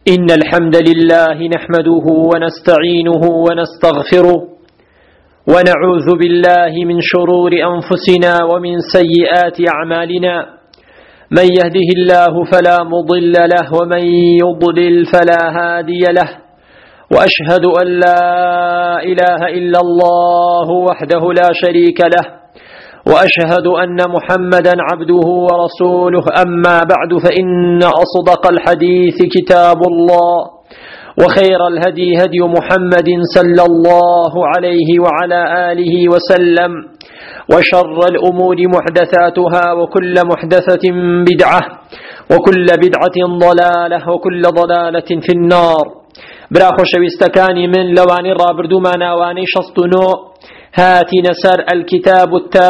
إن الحمد لله نحمده ونستعينه ونستغفره ونعوذ بالله من شرور أنفسنا ومن سيئات أعمالنا. من يهده الله فلا مضل له ومن يضلل فلا هادي له، وأشهد أن لا إله إلا الله وحده لا شريك له، وأشهد أن محمدا عبده ورسوله. أما بعد، فإن أصدق الحديث كتاب الله، وخير الهدي هدي محمد صلى الله عليه وعلى آله وسلم، وشر الأمور محدثاتها، وكل محدثة بدعة، وكل بدعة ضلالة، وكل ضلالة في النار. براخو شويستكاني من لواني رابردو ما ناواني شصتنو هاتي نسر الكتاب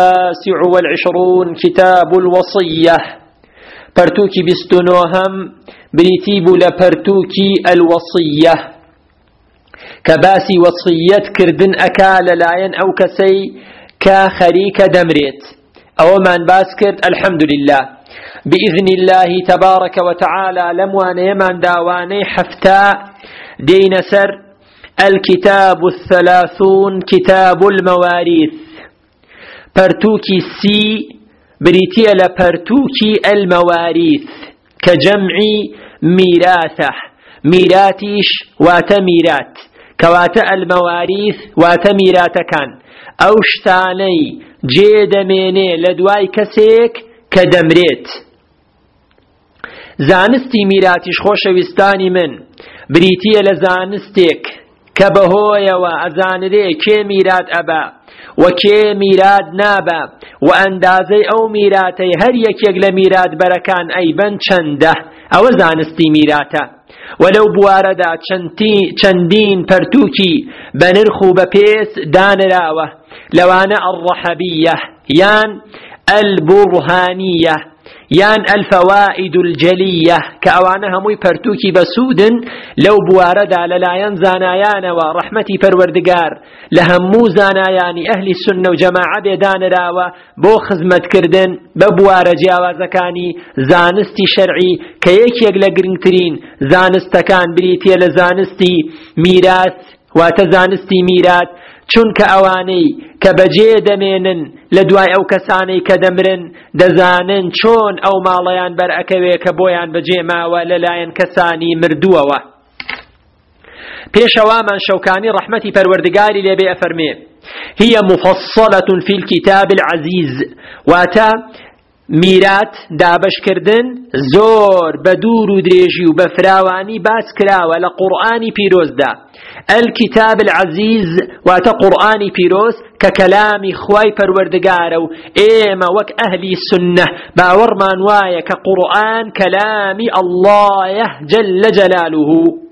29 كتاب الوصية. برتوكي بستنوهم بريتيب لبرتوكي الوصية كباسي وصية كردن أكال لاين أو كسي كخريك دمريت أو من باسكرد. الحمد لله بإذن الله تبارك وتعالى لموان يمان داواني حفتاء دين سر الكتاب 30 كتاب المواريث. برتوكي سي بريتيا لبرتوكي المواريث كجمع ميراثه، ميراتيش واتميرات كوات المواريث واتميرات كان أو شتاني جيد ميني لدواي كسيك كدمريت. زانستي ميراتيش خوش وستاني من بريتيا لزانستيك كبهويا وأزاندي كي ميرات أبا وكي ميرات نابا وأندازي أو ميراتي هر يكيق لميرات بركان أي بن چنده أو زانستي ميراتا. ولو بواردا چندين پرتوكي بنرخو بپيس دانراوه لوانا الرحبية يان البرهانية يان الفوائد الجلية كأوانها موي پرتوكي بسودن لو بواردا للايان زانايان ورحمتي پروردگار لهمو زاناياني أهل السنة وجماعة بيدان راوة بو خزمت كردن ببوار جاوازكاني زانستي شرعي كيك يقل قرنترين زانستكان بريتيا لزانستي ميراث واتزانستي ميراث چونك اواني كبجي دمينن لدواي او كساني كدمرن دزانن چون او ماليان برأكوي كبويان بجي ماوا للاين كساني مردووا. بيشوا من شوكاني رحمتي پروردگاري لبي افرمي هي مفصلة في الكتاب العزيز واتا ميرات دابش كردن زور بدور و دريجي و بفراواني باس كراوة لقرآني بيروز دا. الكتاب العزيز واتا قرآني بيروز ككلامي خواي پروردگارو ايما وك اهلي السنة باور مانوايا كقرآن كلامي الله جل جلاله.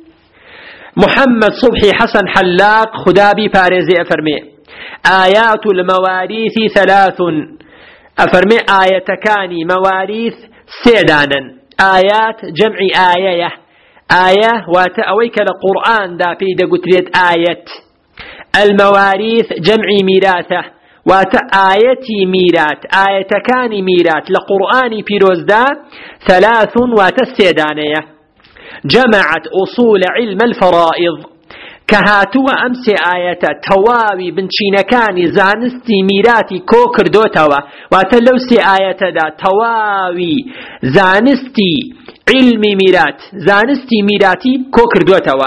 محمد صبحي حسن حلاق خدابي باريزي افرمي آيات المواريث 3 أفرمي آية كاني مواريث سيدانا. آيات جمع آية آية واتأويك لقرآن دا بيدا قتلت آية. المواريث جمع ميراثة واتآيتي ميرات آية كاني ميرات لقرآن بيروز دا 3 واتسيدانية. جمعت أصول علم الفرائض كهاتوا أمس آية تواوي بنشينكاني زانستي ميراتي كوكر دوتوا واتلوسي آية دا تواوي زانستي علم ميرات زانستي ميراتي كوكر دوتوا.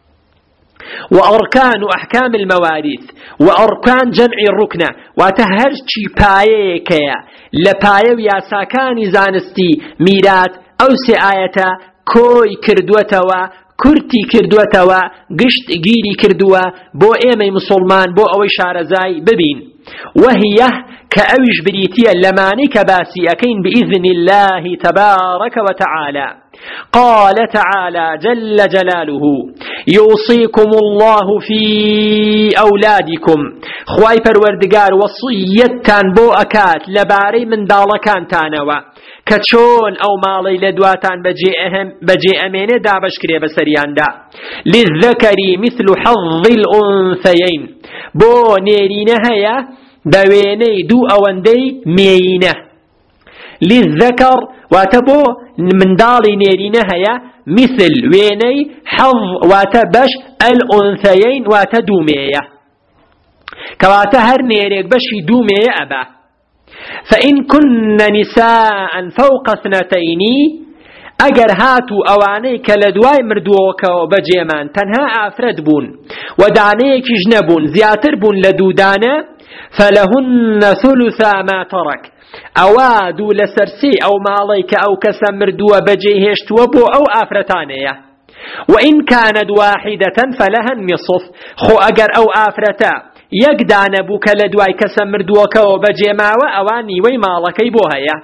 وأركان أحكام المواريث وأركان جمع الركنة واتهرشي بايكيا لبايو ياساكاني زانستي ميرات أو سي آية كوي كردوتوا كرتي كردوتوا قشت گيري كردوا بو ايمي مسلمان بو اوي شارزاي ببين. وهي كأوش بريتيا لماني كباسي أكين بإذن الله تبارك وتعالى. قال تعالى جل جلاله يوصيكم الله في أولادكم. خواي پروردگار وصيتان بو أكات لباري من دالكان تانوا كچون او مالي لدواتان بجي امينه دابش كري بسريان دا. للذكر مثل حظ الأنثيين بو نيرينه هيا دويني دو اوندي ميينه. للذكر واتبو منداڵی نێرینە هەیە مثل وێنەی حەظ واتە بەش الأنثيين واتە دوومێیە کەواتە هەر نێرێک بەشی دوومێیە ئەبا. فإن كن نساء فوق اثنتين ئەگەر هاتو ئەوانەی کە لە دوای مردووەکەوە بەجێمان تەنها ئافرەت بوون و دانەیەکیش نەبوون زیاتر بوون لە دوودانە فلهن ثلثا ما ترك ئەوە دوو لەسەر سێ ئەو ماڵەی کە ئەو کەسە مردووە بەجێهێشتووە بۆ ئەو ئافرەتانەیە. وإن كانت واحدة فلها النصف خۆ ئەگەر ئەو ئافرەتە یەک دانە بوو کە لە دوای کەسە مردووەکەوە بەجێماوە ئەوە نیوەی ماڵەکەی بۆ هەیە.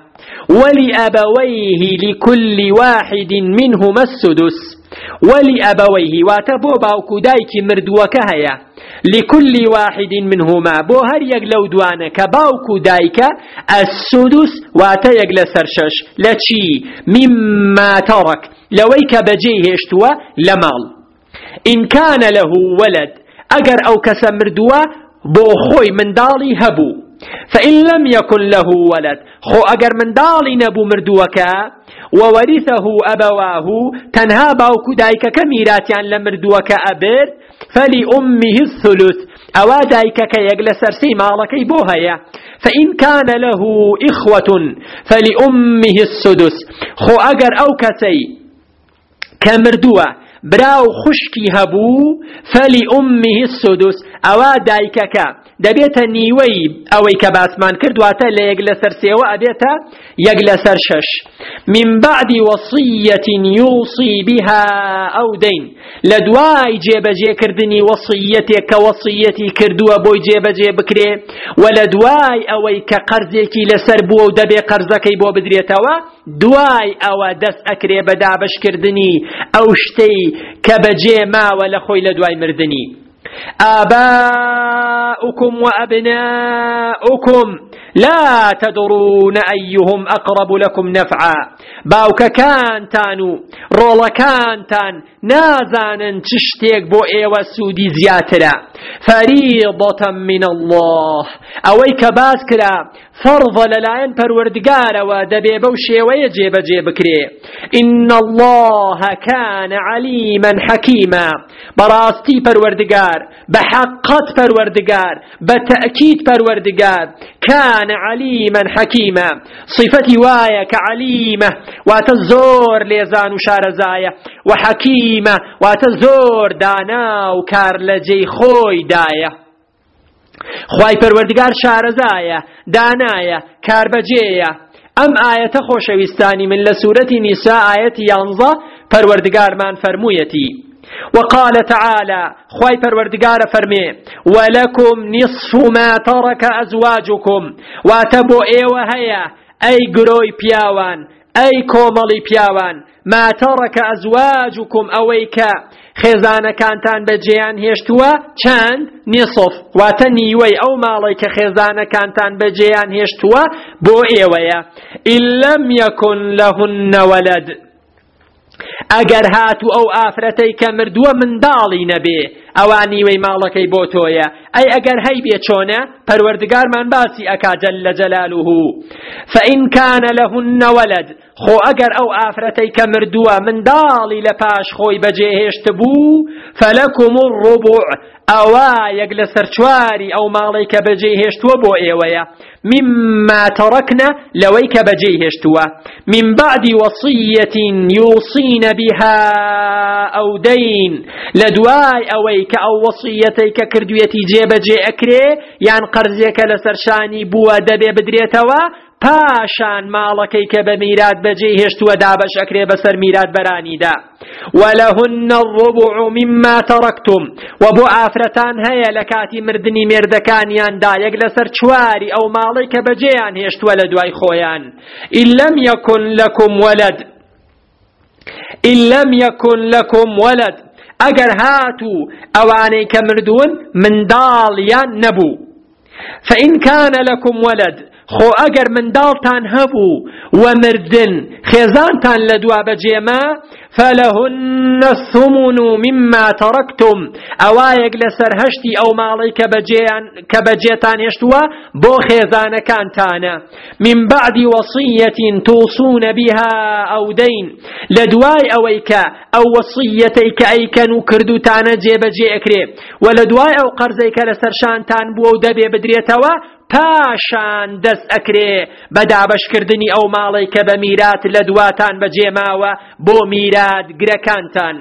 ولأبويه لكل واحد منهما السدس ولأبويه واتە بۆ باوکو دایکی مردووەکە هەیە لكل واحد منهما بۆ هەر یەک لەو دوانە کە باوکو دایکە السدس واتە یەک لەسەر شەش لە چی مما ترك لەوەی کە بەجێ هێشتووە لە ماڵ. إن كان له ولد ئەگەر ئەو کەسە مردووە بۆ خۆی منداڵی هەبوو فإن لم يكن له ولد خۆ ئەگەر منداڵی نەبوو مردووەکە وورثه أبواه تەنها باوکو دایکەکە میراتیان لە مردووەکە ئەبر فلأمه الثلث ئەوا دایکەکە یەک لەسەر سێی ماڵەکەی بۆ هەیە. فإن كان له إخوة فلأمه السدس خۆ ئەگەر ئەو کەسەی کە مردووە براو خوشکی هەبوو فلأمه السدس ئەوا دایکەکە دەبێتە نیوەی ئەوەی کە باسمان کردواتە لە یەک لەسەر سێوە ئەبێتە یەک لەسەر شەش. من بعد وصية يوصي بها أو دين لە دوای جێبەجێکردنی وەصیەتێک کە وەصیەتی کردووە بۆی جێبەجێ بکرێ و لە دوای ئەوەی کە قەرزێکی لەسەر بووە و دەبێ قەرزەکەی بۆ بدرێتەوە دوای ئەوە دەست ئەکرێ بە دابەشکردنی ئەو شتەی کە بەجێ ماوە لە خۆی لە دوای مردنی. آباؤكم وأبناؤكم لا تدرون أيهم أقرب لكم نفعا باوككانتان رولكانتان نازانن تشتيك بو ايوه سودي زياترا فريضة من الله اويك باسكرا فرض للاين پروردگار ودبي بوشي ويجيب جيبكري إن الله كان عليما حكيما براستي پروردگار بحقت پروردگار بتأكيد پروردگار كان عليما حكيما صفتي وايا كعليمة واتزور ليزان شارزايا وحكيمة واتزور دانا وكار لجي خوي دايا خواي پروردگار شارزايا دانايا كار بجيا ام آية خوشويستاني من لسورة نساء آية ينظى پروردگار من فرمويتي وقال تعالى خواي پروردگار فرمي ولكم نصف ما ترك أزواجكم واتبو ايوه هيا اي قروي بياوان اي كومالي بياوان ما ترك أزواجكم اويكا خێزانە کانتان بەجێیان هێشتووە چەند نصف واتە نیوەی ئەو ماڵی کە خێزانە کانتان بەجێیان هێشتووە بۆ ئێوەیە إن لم يكن لهن ولد ئەگەر هاتو ئەو ئافرەتەی کە مردووە منداڵی نەبێ ئەوە نیوەی ماڵەکەی بۆ تۆیە ئەی ئەگەر هەی بێ چۆنە پەروەردگارمان باسی ئەکا جەل جەلالوه فإن كان لهن ولد خۆ ئەگەر ئەو ئافرەتەی کە مردووە منداڵی لە پاش خۆی بەجێهێشت بوو فلكم الربع ئەوە یەک لەسەر چواری ئەو ماڵەی کە بەجێهێشتووە بۆ ئێوەیە مما تركنا لەوەی کە بەجێهێشتووە من بعد وصية يوصين بها أو دين لدواي أوي كأو وصيتي ككردويتي جيبجي أكري يعني قرزيك لسرشاني بوا دبي بدريتوا پاشان ماڵەکەی کە بە میرات بەجێ هێشتووە دابەش ئەکرێ بەسەر میرات بەرانیدا ولهن الربع مما تركتم وبو ئافرەتان هەیە لە کاتی مردنی مێردەکانیاندا یەک لەسەر چواری ئەو ماڵەی کە بەجێیان هێشتووە لە دوای خۆیان إن لم يكن لكم ولد ئەگەر هاتو ئەوانەی کە مردوون منداڵیان نەبوو فإن كان لكم ولد خۆ ئەگەر منداڵتان هەبوو ومردن خێزانتان لە دوا بەجێما فلهن الثمن مما تركتم ئەوایەک لەسەر هەشتی ئەو ماڵەی کە بەجێتان هێشتووە بۆ خێزانەکانتانە من بعد وصية توصون بها أو دين لدواي أويك أو وصيتيك أيكن كردوتانا جێبەجێ ئەکرێ ولدواي أو قرزيك لسرشانتان بو دەبێ بدرێتەوە پاشان دەست ئەکرێ بەدابەشکردنی ئەو ماڵەی کە بە میرات لە دواتان بەجێماوە بۆ میرات گرەکانتان.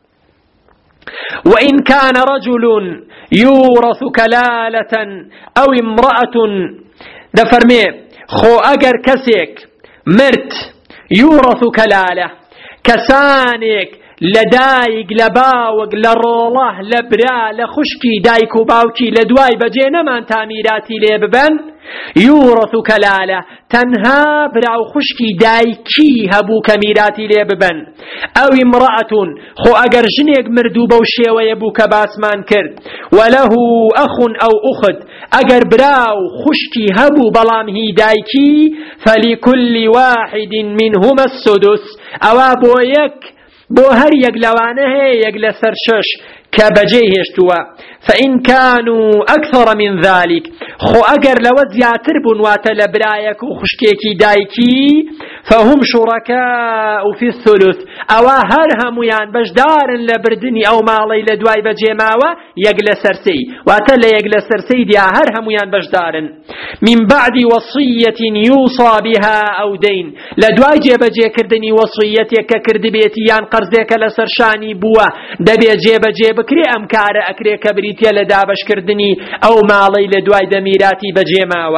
وإن كان رجل يورث كلالة أو امرأة دفرمي خو أجر كسيك مرت يورث كلالة كسانك لدايق لباوق لروله لبرا لخشكي دايكو باوكي لدواي بجينا من تاميراتي ليببن يورث كلالة تنها براو خشكي دايكي هبو كميراتي ليببن أو امرأة خو أجر جنيك مردوبة وشيوة يبو كباسمان كرد وله أخ أو أخت أجر براو خشكي هبو بلام هي دايكي فلكل واحد منهما السدس أوابو يك بو هر يك لوانه يك لسر شش كبجي هشتوا فإن كانوا أكثر من ذلك خو أجر لو زياتر بنوات لبرايك وخشكيكي دايكي فهم شركاء في الثلث أو هرهم يان بجدار لبردني أو مالي لدواي بجيماوة يجلس سرسي واتل يجلس سرسي دي هرهم يان بجدار من بعد وصية يوصى بها أو دين لدواي جيبجي كردني وصيتك كرد بيتي يان قرزيك لسرشاني بوا دبي جيبجي بكري أمكار أكري كبريتي لدابش كردني أو مالي لدواي دميراتي بجيماوة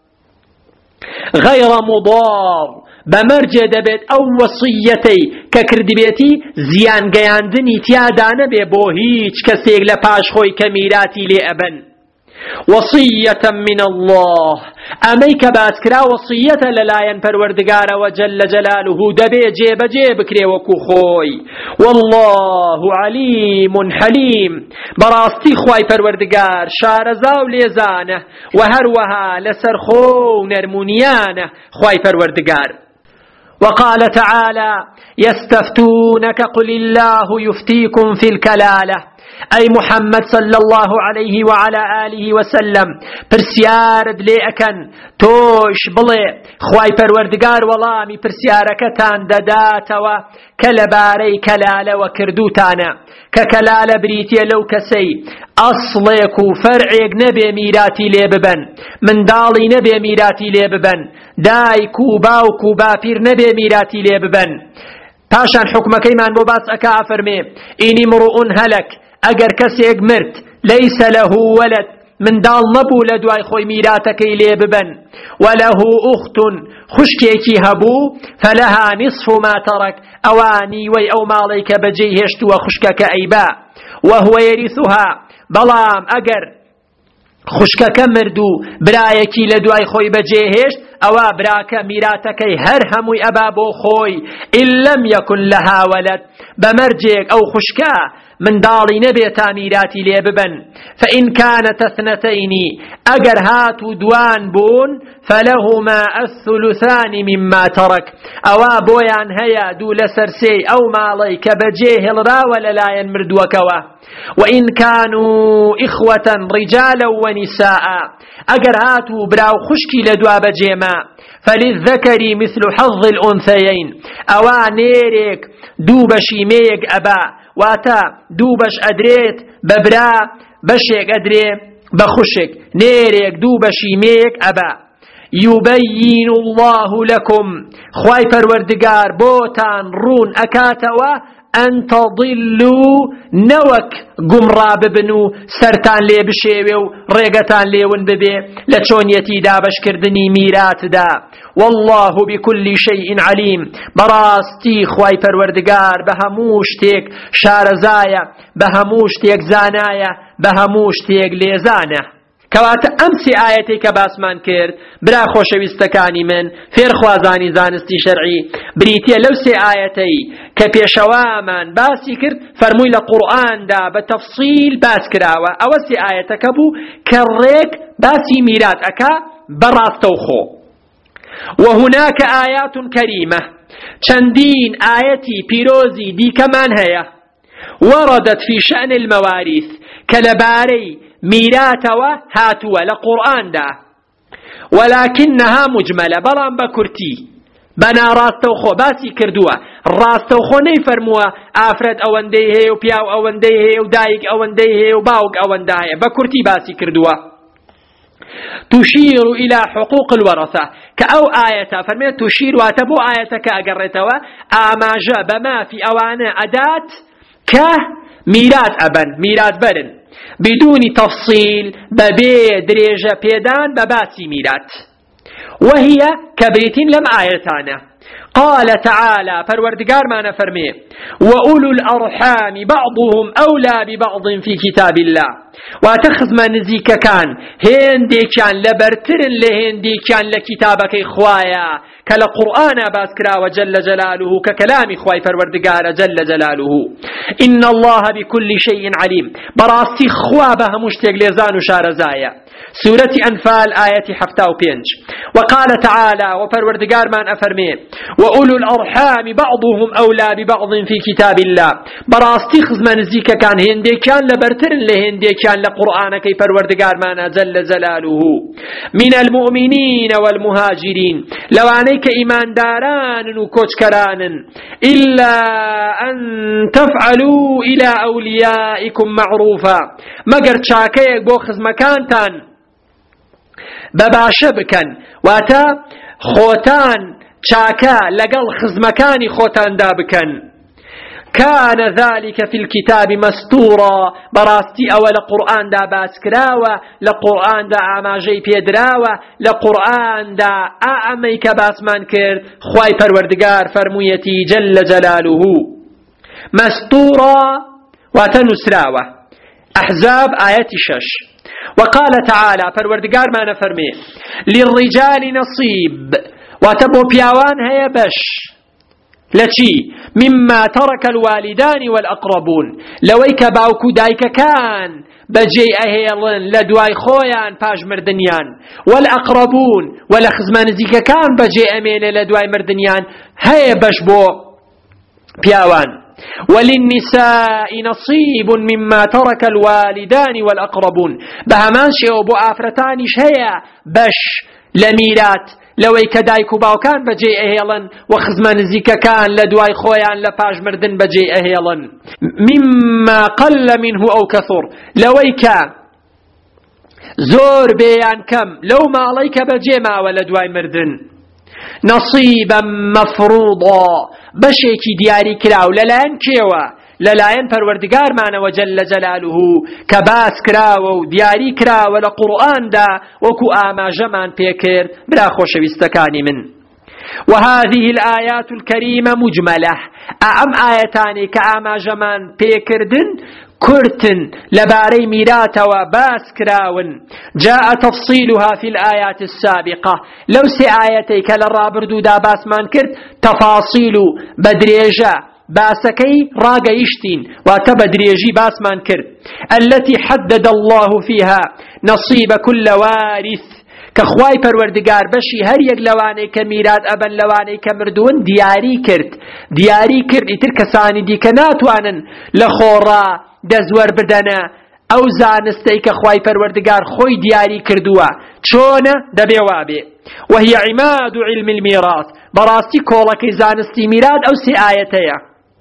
غير مضار بمرجع دبت أو وصيتي ككردبيتي زيان قياندني تيادان ببو هيج كسيق لپاش خوي كميراتي لأبن وصية من الله أميك باسكرا وصية للاين پروردگار وجل جلاله دبي جيب جيب كري وكو خوي والله عليم حليم براستي خوي پروردگار شارزاو ليزانه وهروها لسرخو نرمونيانه خوي پروردگار. وقال تعالى يستفتونك قل الله يفتيكم في الكلالة أي محمد صلى الله عليه وعلى آله وسلم برسيارد لأكن توش بلي خواي پروردگار والامي برسياركتان داداتوا كلباري كلالة وكردوتانا ككلالة بريتي لو كسي أصلك وفرعك نبي ميراتي ليببن من دالي نبي ميراتي ليببن دايكو باوكو بافير نبي ميراتي ليببن پاشان حكمك ايمان بباس اكا فرمي إني مرؤ هلك اگر كسيك مرت ليس له ولد من دال نبو لدواي خوي ميراتك إليه ببن وله أخت خشكيكي هبو فلها نصف ما ترك أواني وي أو ماليك بجيهشت وخشكك أيبا وهو يرثها بلام أجر خشكك مردو برايكي لدواي خوي بجيهشت أوا براك ميراتك هر هموي أبابو خوي إن لم يكن لها ولد بمرجيك أو خشكا من دالي نبي تاميراتي ليببن فإن كانت اثنتين أجر هاتو دوان بون فلهما الثلثان مما ترك أوا بويان هيا دو لسرسي أو ماليك بجيه الراول لا ينمردوكوا وإن كانوا إخوة رجالا ونساء أجر هاتو براو خشكي لدوا بجيما فللذكر مثل حظ الأنثيين أوا نيريك دو بشيميك أبا واتا دوبش أدريت ببرا بشيك أدري بخشك نيريك دوبشي ميك أبا يبين الله لكم خواي پروردگار بوتان رون أكاتوا أن تضلوا نوك قمرا ببنو سرتان لي بشيوي ريقتان لي ونببي لچون يتيدا بشكردني ميرات دا والله بكل شيء عليم براستي خواي پروردگار بهموشتك شارزايا بهموشتك زانايا بهموشتك ليزانه كواتە ئەم سێ ئاەتەی کە باسمان کرد برا خۆشەویستەکانی من فێرخوازانی زانستی شەرعی بریتیە لەو سێ ئاەتەی کە پێشەوامان باسی کرد فەرمووی لە قورئاندا بە تەفسیل باس کراوە ئەوە سێ ئاەتەکە بوو کە ڕێک باسی میرات ئەکا بەڕاستەوخۆ وهناك آيات كريمة چندين آيتي بيروزي دي كمان هي وردت في شأن المواريث كلباري ميراتوا هاتوا لقرآن دا ولكنها مجملة بلان بكرتي بنا راستوخو باسي كردوا راستوخو نيفرموا آفرد اونديه و بياو اونديه و دايق اونديه و باوق اونديه بكرتي باسي كردوا تشير إلى حقوق الورثة كأو آية فرميت تشير واتبو آية كأقرتوا آماجا بما في أوانع أداة كميرات أبن ميرات برن بدون تفصيل ببي دريجة بيدان بباسي ميرات وهي كبريتين لم آيتانا قال تعالى فروردقار ما نفرمي وأولو الأرحام بعضهم أولى ببعض في كتاب الله واتخذ ما نزيك كان هندي كان لبرترن لهندي كان لكتابك إخوايا كلا قرآن باسكرا وجل جلاله ككلام إخواي فروردقار جل جلاله إن الله بكل شيء عليم براستي خوابها مشتق لزان شارزايا سورة أنفال آية 75 وقال تعالى وفروردقار من أفرمي وأولو الأرحام بعضهم أولى ببعض في كتاب الله براستي خزمان زيك كان هندي كان لبرتر لهندي كان لقرآن كي فروردقار من جل جلاله من المؤمنين والمهاجرين لو عنيك إيمان داران وكوشكران إلا أن تفعلوا إلى أوليائكم معروفا مقر شاكيك بوخز مكانتان بباشە بکەن واتە خۆتان چاکە لەگەڵ خزمەکانی خۆتاندا بکەن كان ذلك في الكتاب مستورا براستي أو لقرآن دا باسكراوة لقرآن دا عماجي بيدراوة لقرآن دا أعميك باسمان كرد خواي پروردگار فرمويتي جل جلاله مستورا وتنسراوة أحزاب آية 6 وقال تعالى فروردقار ما نفرمي للرجال نصيب واتبو بياوان هيا بش لشي مما ترك الوالدان والأقربون لويك باوكو دايك كان بجي أهيلن لدواي خويان باج مردنيان والأقربون ولخزمان زيك كان بجي أمين لدواي مردنيان هيا بش بو بياوان وللنساء نصيب مما ترك الوالدان والأقربون بهمان شيء بو آفرتانيش هيا بش لميرات لوي كدايكو باو كان بجي اهيلن وخزمان زيكا كان لدواي خويان لباج مردن بجي اهيلن مما قل منه أو كثر لوي كان زور بيان كم لو ما عليك بجي ما ولدواي مردن نصيبا مفروضا بشيكي دياري كراو للاين كيوا للاين پروردگار معنا وجل جلاله كباس كراو دياري كراو لقرآن دا وكو آما جمان بيكر برا خوشويستكاني من وهذه الآيات الكريمة مجملة آيتاني كآما جمان بيكردن كرتن لباري ميرات وباس كراون جاء تفصيلها في الآيات السابقة لو سي آياتي كالرابردو دا باس مان كرت تفاصيل بدريجا باسكي راقيشتين وتبدريجي باس مان كرت التي حدد الله فيها نصيب كل وارث كخواي پروردگار بشي هر يك لواني كميرات أبن لواني كمردون دياري كرت اتر كساني دي كناتوانن لخورا دزور بدنا او زانستي كخواي پروردگار خوي دياري كردوا چون دبي وابي وهي عماد علم الميراث براستي كولك زانستي ميراد او سي آيتيا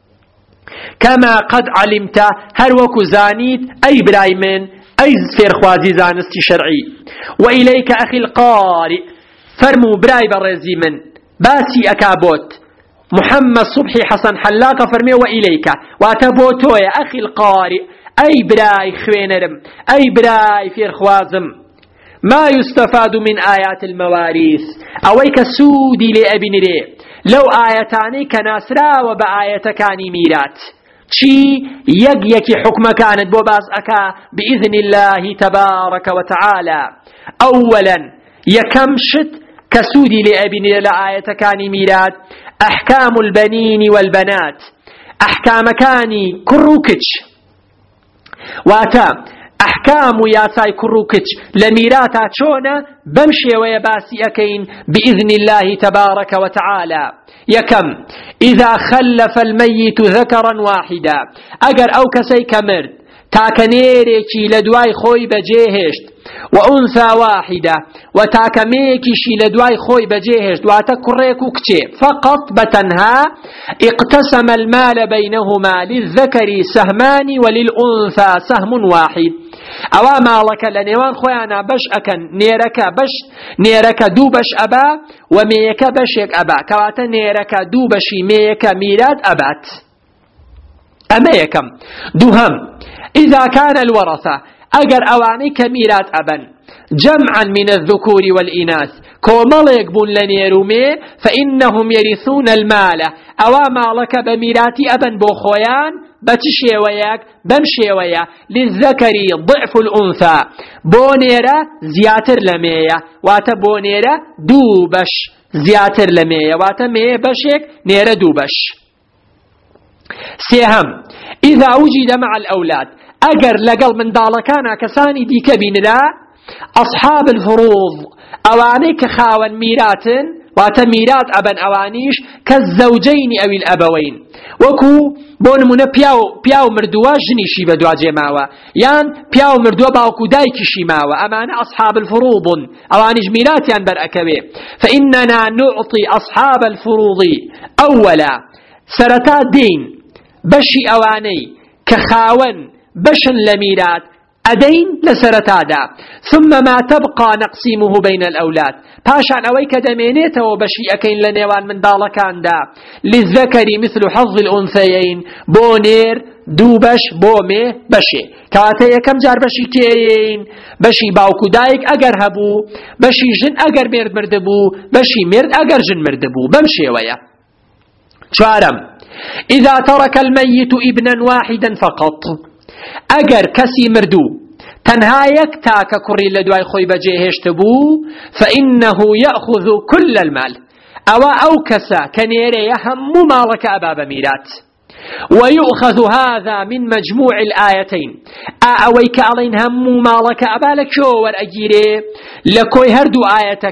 كما قد علمت هر وكو زانيت اي برايمن اي زفير خوازي زانستي شرعي وإليك أخي القارئ فرمو براي برزي من باسي أكابوت محمد صبحي حسن حلاق فرمي وإليك واتبوتو يا أخي القارئ أي براي خوينرم أي براي فير خوازم ما يستفاد من آيات المواريث أويك سودي لأبن ري لو آياتاني كناسرا وبآياتكاني ميرات چی یکی حکم كانت بو باز اكا بإذن الله تبارك وتعالى اولا يكمشت كسودي لأبن لآية كاني ميراد احكام البنين والبنات احكام كاني كروكتش واتا ئەحکام و یاسای کوڕ و کچ لە میراتا چۆنە بەم شێوەیە باسی ئەکەین بإذن الله تبارك وتعالى. یەکەم، إذا خلف الميت ذكرا واحدا، ئەگەر ئەو کەسەی کە مرد تاکە نێرێکی لە دوای خۆی بەجێهێشت وأنثى واحدة وتاكميكشي لدواي خوي بجيهش دواتا كريكو كتشي فقط بتنها اقتسم المال بينهما للذكر سهمان وللأنثى سهم واحد. أوا مالك لنيوان خويانا بش أكن نيرك دو بش أبا وميك بشيك أبا كواتا نيرك دو بشي ميك ميلاد أبات. أما يكم دوهم، إذا كان الورثة أجر أواني كميرات أبن جمعا من الذكور والإناث كوماليك بون لنيرومي فإنهم يرثون المال أوا مالك بميرات أبن بوخويان بتشيوياك بمشيويا للذكر ضعف الأنثى بونيرا زياتر لمية واتا بونيرا دوبش زياتر لمية واتا مي بشيك نيرا دوبش. سيهم، إذا وجد مع الأولاد أجر لقل من دالكانا كساني دي كبينلا أصحاب الفروض أواني كخاون ميرات واتميرات أبن أوانيش كالزوجين أو الأبوين وكو بون من بياو مردوا جنيشي بدوا جماوة يان بياو مردوا باوكو دايكشي ماوة أمان أصحاب الفروض أوانيش ميرات يان برأكبه فإننا نعطي أصحاب الفروض أولا سرتا دين بشي أواني كخاون بشن لميرات أدين لسرتادا ثم ما تبقى نقسيمه بين الأولاد باشان أويك دمينيته وبشي أكين لنيوان من دالكان دا للذكر مثل حظ الأنثيين بونير دوبش بومي بشي كاتي كم جار بشي كين بشي باوكو دايك أجر هبو بشي جن أجر مرد مردبو بشي مرد أجر جن مردبو بمشي ويا. شارم، إذا ترك الميت ابنا واحدا فقط أجر كسي مردو تنها يكتاك كري لدواي خوي بجيهشت بو فإنه يأخذ كل المال أو كسا كنيري يهم مالك أباب ميرات ويؤخذ هذا من مجموع الآيتين أويك علين هم مالك أبالك شوور أجيري لكوي هردو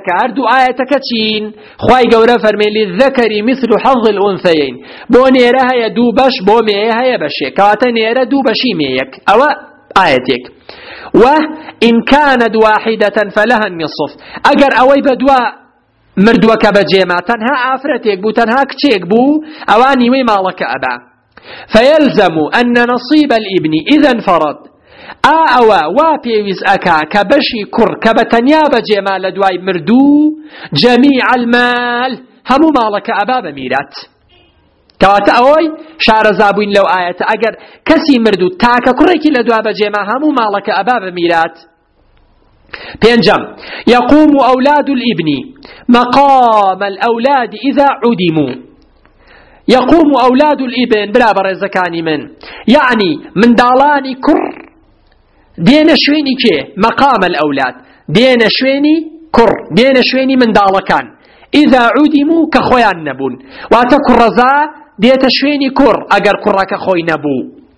آيتك تين خواي قورا فرمي للذكر مثل حظ الأنثيين بو نيرها يدو بش بو ميها يبشي كاتا نيرا دو بشي ميك أو آيتك. وإن كانت واحدة فلها النصف أجر أوي بدوا مردوك بجيما تنها آفرتك بو تنها كتيك بو أواني وي مالك أبا فيلزم أن نصيب الابن إذا انفرد أوا وابيوز أكا كبشي كر كبتنيا بجيما لدواي مردو جميع المال همو مالك أبا بميرات كواتا أوي شعر زابوين لو آية أجر كسي مردو تاكا كريكي لدوا بجيما همو مالك أبا بميرات. بينجم، يقوم أولاد الابن مقام الأولاد إذا عدموا. يقوم أولاد الابن بلا برزكاني يعني من دالاني كر دينا شويني كي مقام الأولاد دينا شويني كر دينا شويني من دالكان إذا عدموا كخويان نبون واتكر رزا ديتا شويني كر أجر كرك خوي نبو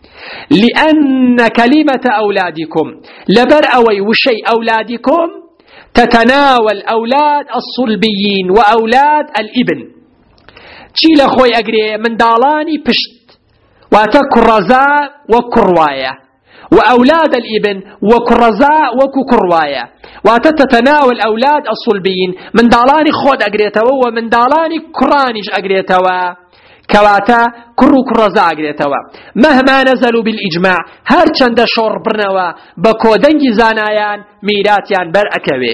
لأن كلمة أولادكم لبرأوي وشي أولادكم تتناول أولاد الصلبيين وأولاد الابن چی لە خۆی ئەگرێ منداڵانی پشت واتە کوڕەزا وەک کوڕوایە وأولاد الابن وكرزا وكروايا وتتناول أولاد الصلبيين من دالاني خود أجريتوا ومن دالاني كرانيش أجريتوا كواتا كرزا أجريتوا مهما نزلوا بالإجماع هر چند شور برنوا بكودنجي زانايان ميراتيان بر أكوي.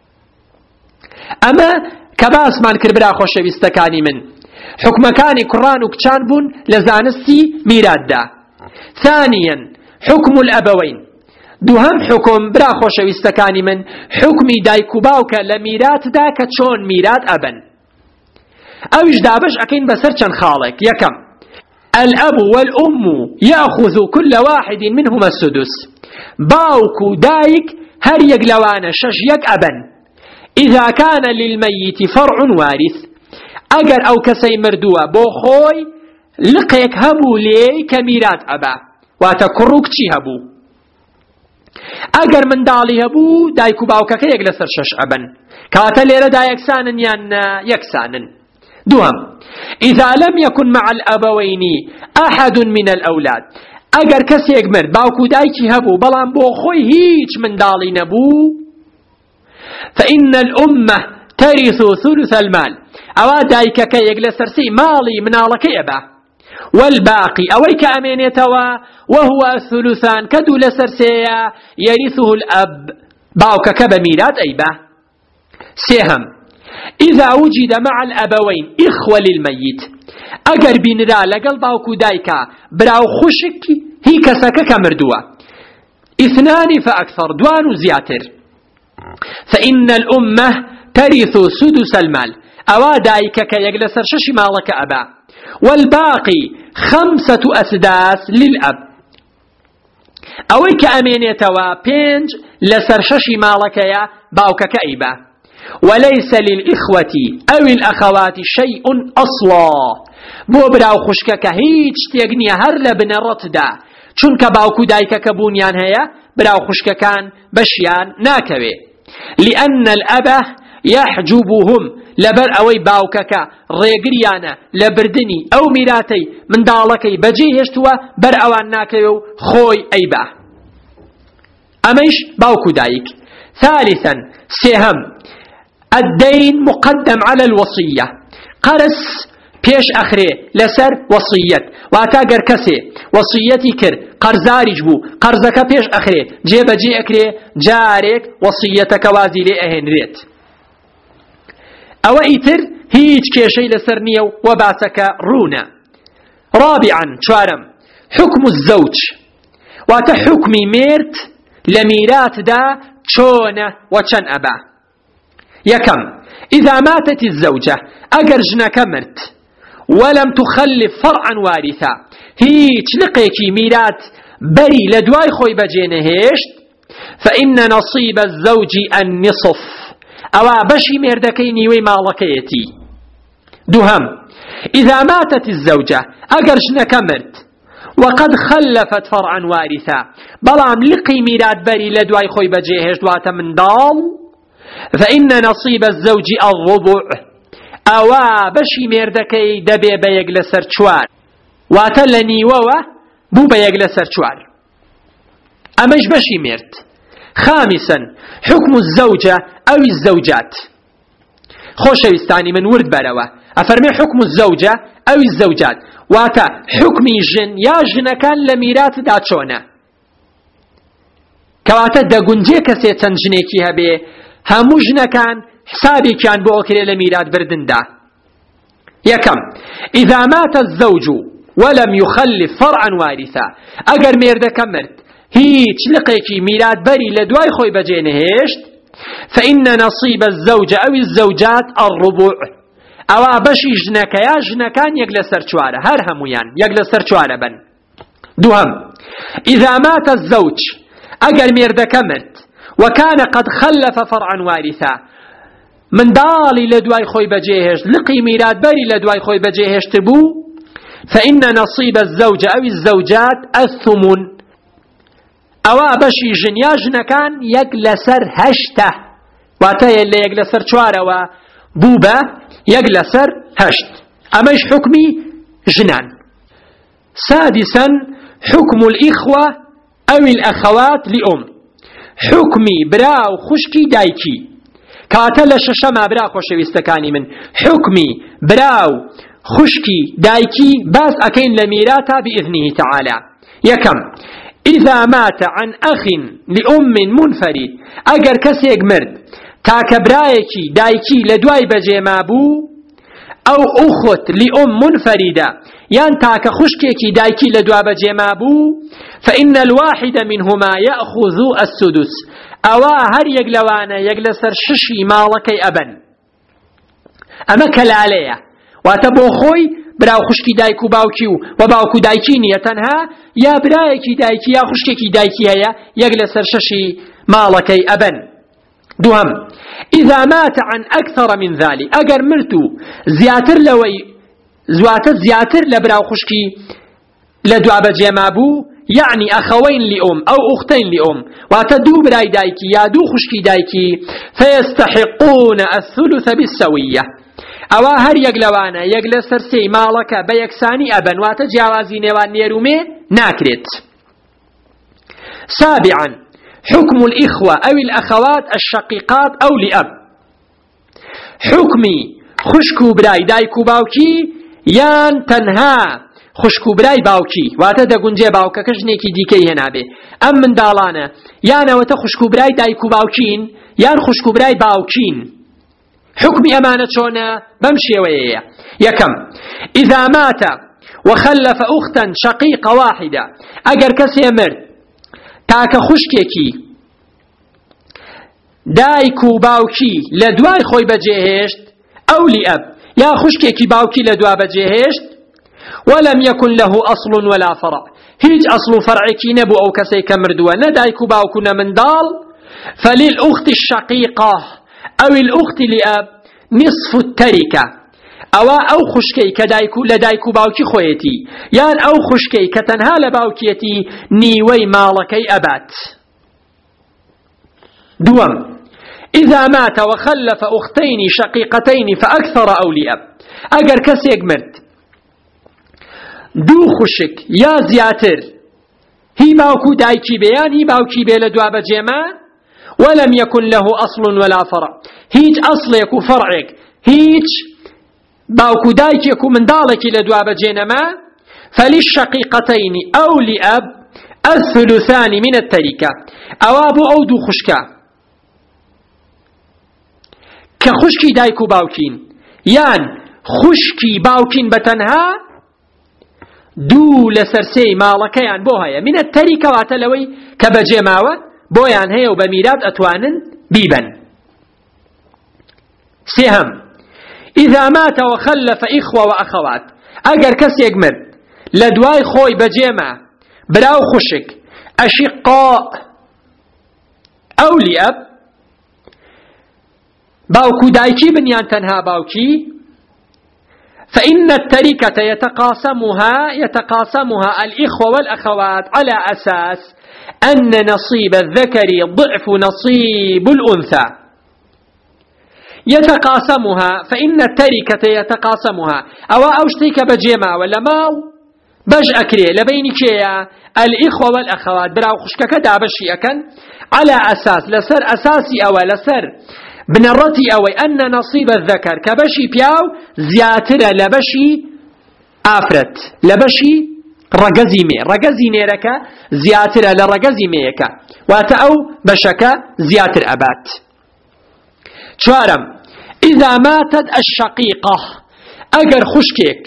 أما كباس من كربرا خوش بيستكاني من حكم كاني كران وكشان بون لزانستي ميرات دا. ثانيا حكم الأبوين دوهم حكم برا خوشويستكاني من حكمي دايكوباوك لميرات دا كتشون ميرات أبن أوش دابش أكين بسر چن خالك. يكم الأب والأم يأخذ كل واحد منهما السدس باوكو دايك هر يقلوان شجيك أبن إذا كان للميت فرع وارث أجر أو كسي مردوه بوخوي لقيك هبو لي كميرات أبا واتكروك چي هبو. ئەگەر منداڵی هەبوو دایک و باوکەکە یەک لەسەر 6 ئەبن کاتە لێرەدا یەکسانن یان یەکسانن. دوهم إذا لم يكن مع الأبوين أحد من الأولاد ئەگەر کەسێک مرد باوکو دایکی هەبوو بەڵام بۆ خۆی هیچ منداڵی نەبوو فإن الأمة ترث ثلث المال ئەوا دایکەکە یەک لەسەر 3 ماڵی مناڵەکەی ئەبا والباقي أويك أمينيتوا وهو الثلثان كدو لسر سيا يرثه الأب باوك كبميلاد أيبا. سيهم إذا وجد مع الأبوين إخوة للميت أجر بنرا لقل باوكو دايكا براو خشك هي كسكك مردوة 2 فأكثر دوان زياتر فإن الأمة ترث سدس المال أوا دايكك يجلسر 6 مالك أبا والباقي 5 أسداس للأب أويك أمينيتوا 5 لسر 6 مالك يا باوكك أيبا. وليس للإخوة أو الأخوات شيء أصلا بو براو خشكك هيج تيغني هر لبن رتدا چونك باوكو دايكك بونيان هيا براو خشككان بشيان ناكوي لأن الأب يحجبهم لبر أوي باوككا ريقريانا لبردني أو ميراتي من دالكي بجيهشتوا بر أوان ناكيو خوي أيبا أميش باوكو دايك. ثالثا سهم الدين مقدم على الوصية قرس بيش أخري لسر وصية واتاقر كسي وصيتي كر قرزاري جبو قرزك بيش أخري جيب جي أكري جارك وصيتك وازي لأهن ريت أو إيتر هيج كيشي لسرنيو وباسك رونا. رابعا شوارم حكم الزوج وتحكمي ميرت لميرات دا چون وچن أبا. يكم إذا ماتت الزوجة أجر جنك مرت ولم تخلف فرعا وارثا هيج لقيكي ميرات بري لدواي خوي بجينهشت فإن نصيب الزوج النصف أوا بشي مردكي نيوي مالكيتي. دوهم إذا ماتت الزوجة أجر جنك مرت وقد خلفت فرعا وارثا بلام لقي ميرات بري لدواي خوي بجيهشت واتا من دال فإن نصيب الزوج الربع أوا بشي مردكي دبي بيقلسر چوار واتلني ووا بو بيقلسر چوار أمش بشي مرد. خامسا حكم الزوجة أو الزوجات خوشويستاني من ورد بروا أفرمي حكم الزوجة أو الزوجات واتا حكمي جن يا جن كان لميرات داتشونا كواتا دا گنجي كسي تنجنيكي هبي همو جن كان حسابي كان بوكري لميرات بردندا. يكم إذا مات الزوج ولم يخلف فرعا وارثا أجر ميردك مرد هيج لقيكي ميرات بري لدواي خوي بجينهشت فإن نصيب الزوج أو الزوجات الربع أوا بشي جنك يا جنكان يقلسر چوارة هر همويان يقلسر چوارة بن. دوهم إذا مات الزوج أجر ميردك مرد وكان قد خلف فرعا وارثا من دالي لدواي خوي بجيهشت لقي ميرات بري لدواي خوي بجيهشت بو فإن نصيب الزوج أو الزوجات الثمن أوا بشي جنيا جنكان يقلسر هشته واتايا اللي يقلسر چوارة وبوبا يقلسر هشت أمش حكمي جنان. سادسا حكم الإخوة أو الأخوات لأم حكمي براو خشكي دايكي كاتل ششما برا خوشويستكاني من حكمي براو خشكي دايكي باس أكين لميراتا بإذنه تعالى. يكم إذا مات عن أخ لأم منفرد أجر كسيق مرد تاكبرايكي دايكي لدواي بجيمابو أو أخت لأم منفردة يان تاك خشكيكي دايكي لدواي بجيمابو فإن الواحد منهما يأخذ السدس أوا هر يقلوانا يقلسر 6 مالكي أبن أما كلالية واتبو خوي براو خشكي دايكو باوكيو وباوكو دايكيني تنها يا برايكي دايكي يا خشكيكي دايكي هيا يقلسر 6 مالكي أبن. دوهم إذا مات عن أكثر من ذلك أجر مرتو زياتر لوي زواتر زياتر لبراو خشكي لدوا بجيمابو يعني أخوين لأم أو أختين لأم واتدو براي دايكي يا دو خشكي دايكي فيستحقون الثلث بالسوية أو هر يقلوانا يقل سرسي مالك بيكساني أبن واتجاوازي نيوان نيرومي ناكرت. سابعا حكم الإخوة أو الأخوات الشقيقات أو لأب. حكمي خشكو براي دايكو باوكي يان تنها خشكو براي باوكي واتا دا گونجي باوكا كجنيكي ديكي هنابي أم من دالانا يانا وتا خشكو براي دايكو باوكين يان خشكو براي باوكين. حكمي أمانة شونا بمشي ويا يكم إذا مات وخلف أختا شقيقة واحدة أجر كسي مرد تاك خشكيكي دايكو باوكي لدواي خوي بجيهشت أو لأب يا خشكيكي باوكي لدوا بجيهشت ولم يكن له أصل ولا فرع هيج أصل فرعكي نبو أو كسي كمردوا ندايكو باوكنا من دال فللأخت الشقيقة أو الأخت لأب نصف التركة أو خشكي كدايكو لدايكو باوكي خويتي يان أو خشكي كتنها لباوكيتي نيوي مالكي أبات. دوم إذا مات وخلف أختين شقيقتين فأكثر أو لأب أجر كسيق مرد دو خشك يا زياتر هي باوكو دايكي بيان هي باوكي بي لدوا بجيما ولم يكن له أصل ولا فرع هيج أصلك وفرعك هيج باوكو دايكيك من دالك لدوا بجينما فللشقيقتين أو لأب الثلثان من التركة أوابو أو دو خشكا كخشكي دايكو باوكين يان خشكي باوكين بتنها دو لسرسي مالكيان بوهايا من التركة واتلوي كبجيماوة بويان هيا وبميراد أتوانن بيبن. سهم إذا مات وخلف إخوة وأخوات أجر كسي يجمد لدواي خوي بجيمة براو خشك أشقاء أو لأب باوكو دايكي بنيان تنها باوكي فإن التركة يتقاسمها الإخوة والأخوات على أساس أن نصيب الذكر ضعف نصيب الأنثى. يتقاسمها فإن التركة يتقاسمها أو أوشتيك بجيما ولا مال بج أكري لبينكيا الإخوة والأخوات براو خشكك دابشي أكن على أساس لسر أساسي أو لسر بنرتي أو أن نصيب الذكر كبشي بياو زياتر لبشي آفرت لبشي رقزي ميرك زياتر لرقزي ميك واتأو بشك زياتر أبات. شوارم إذا ماتت الشقيقة أجر خشكيك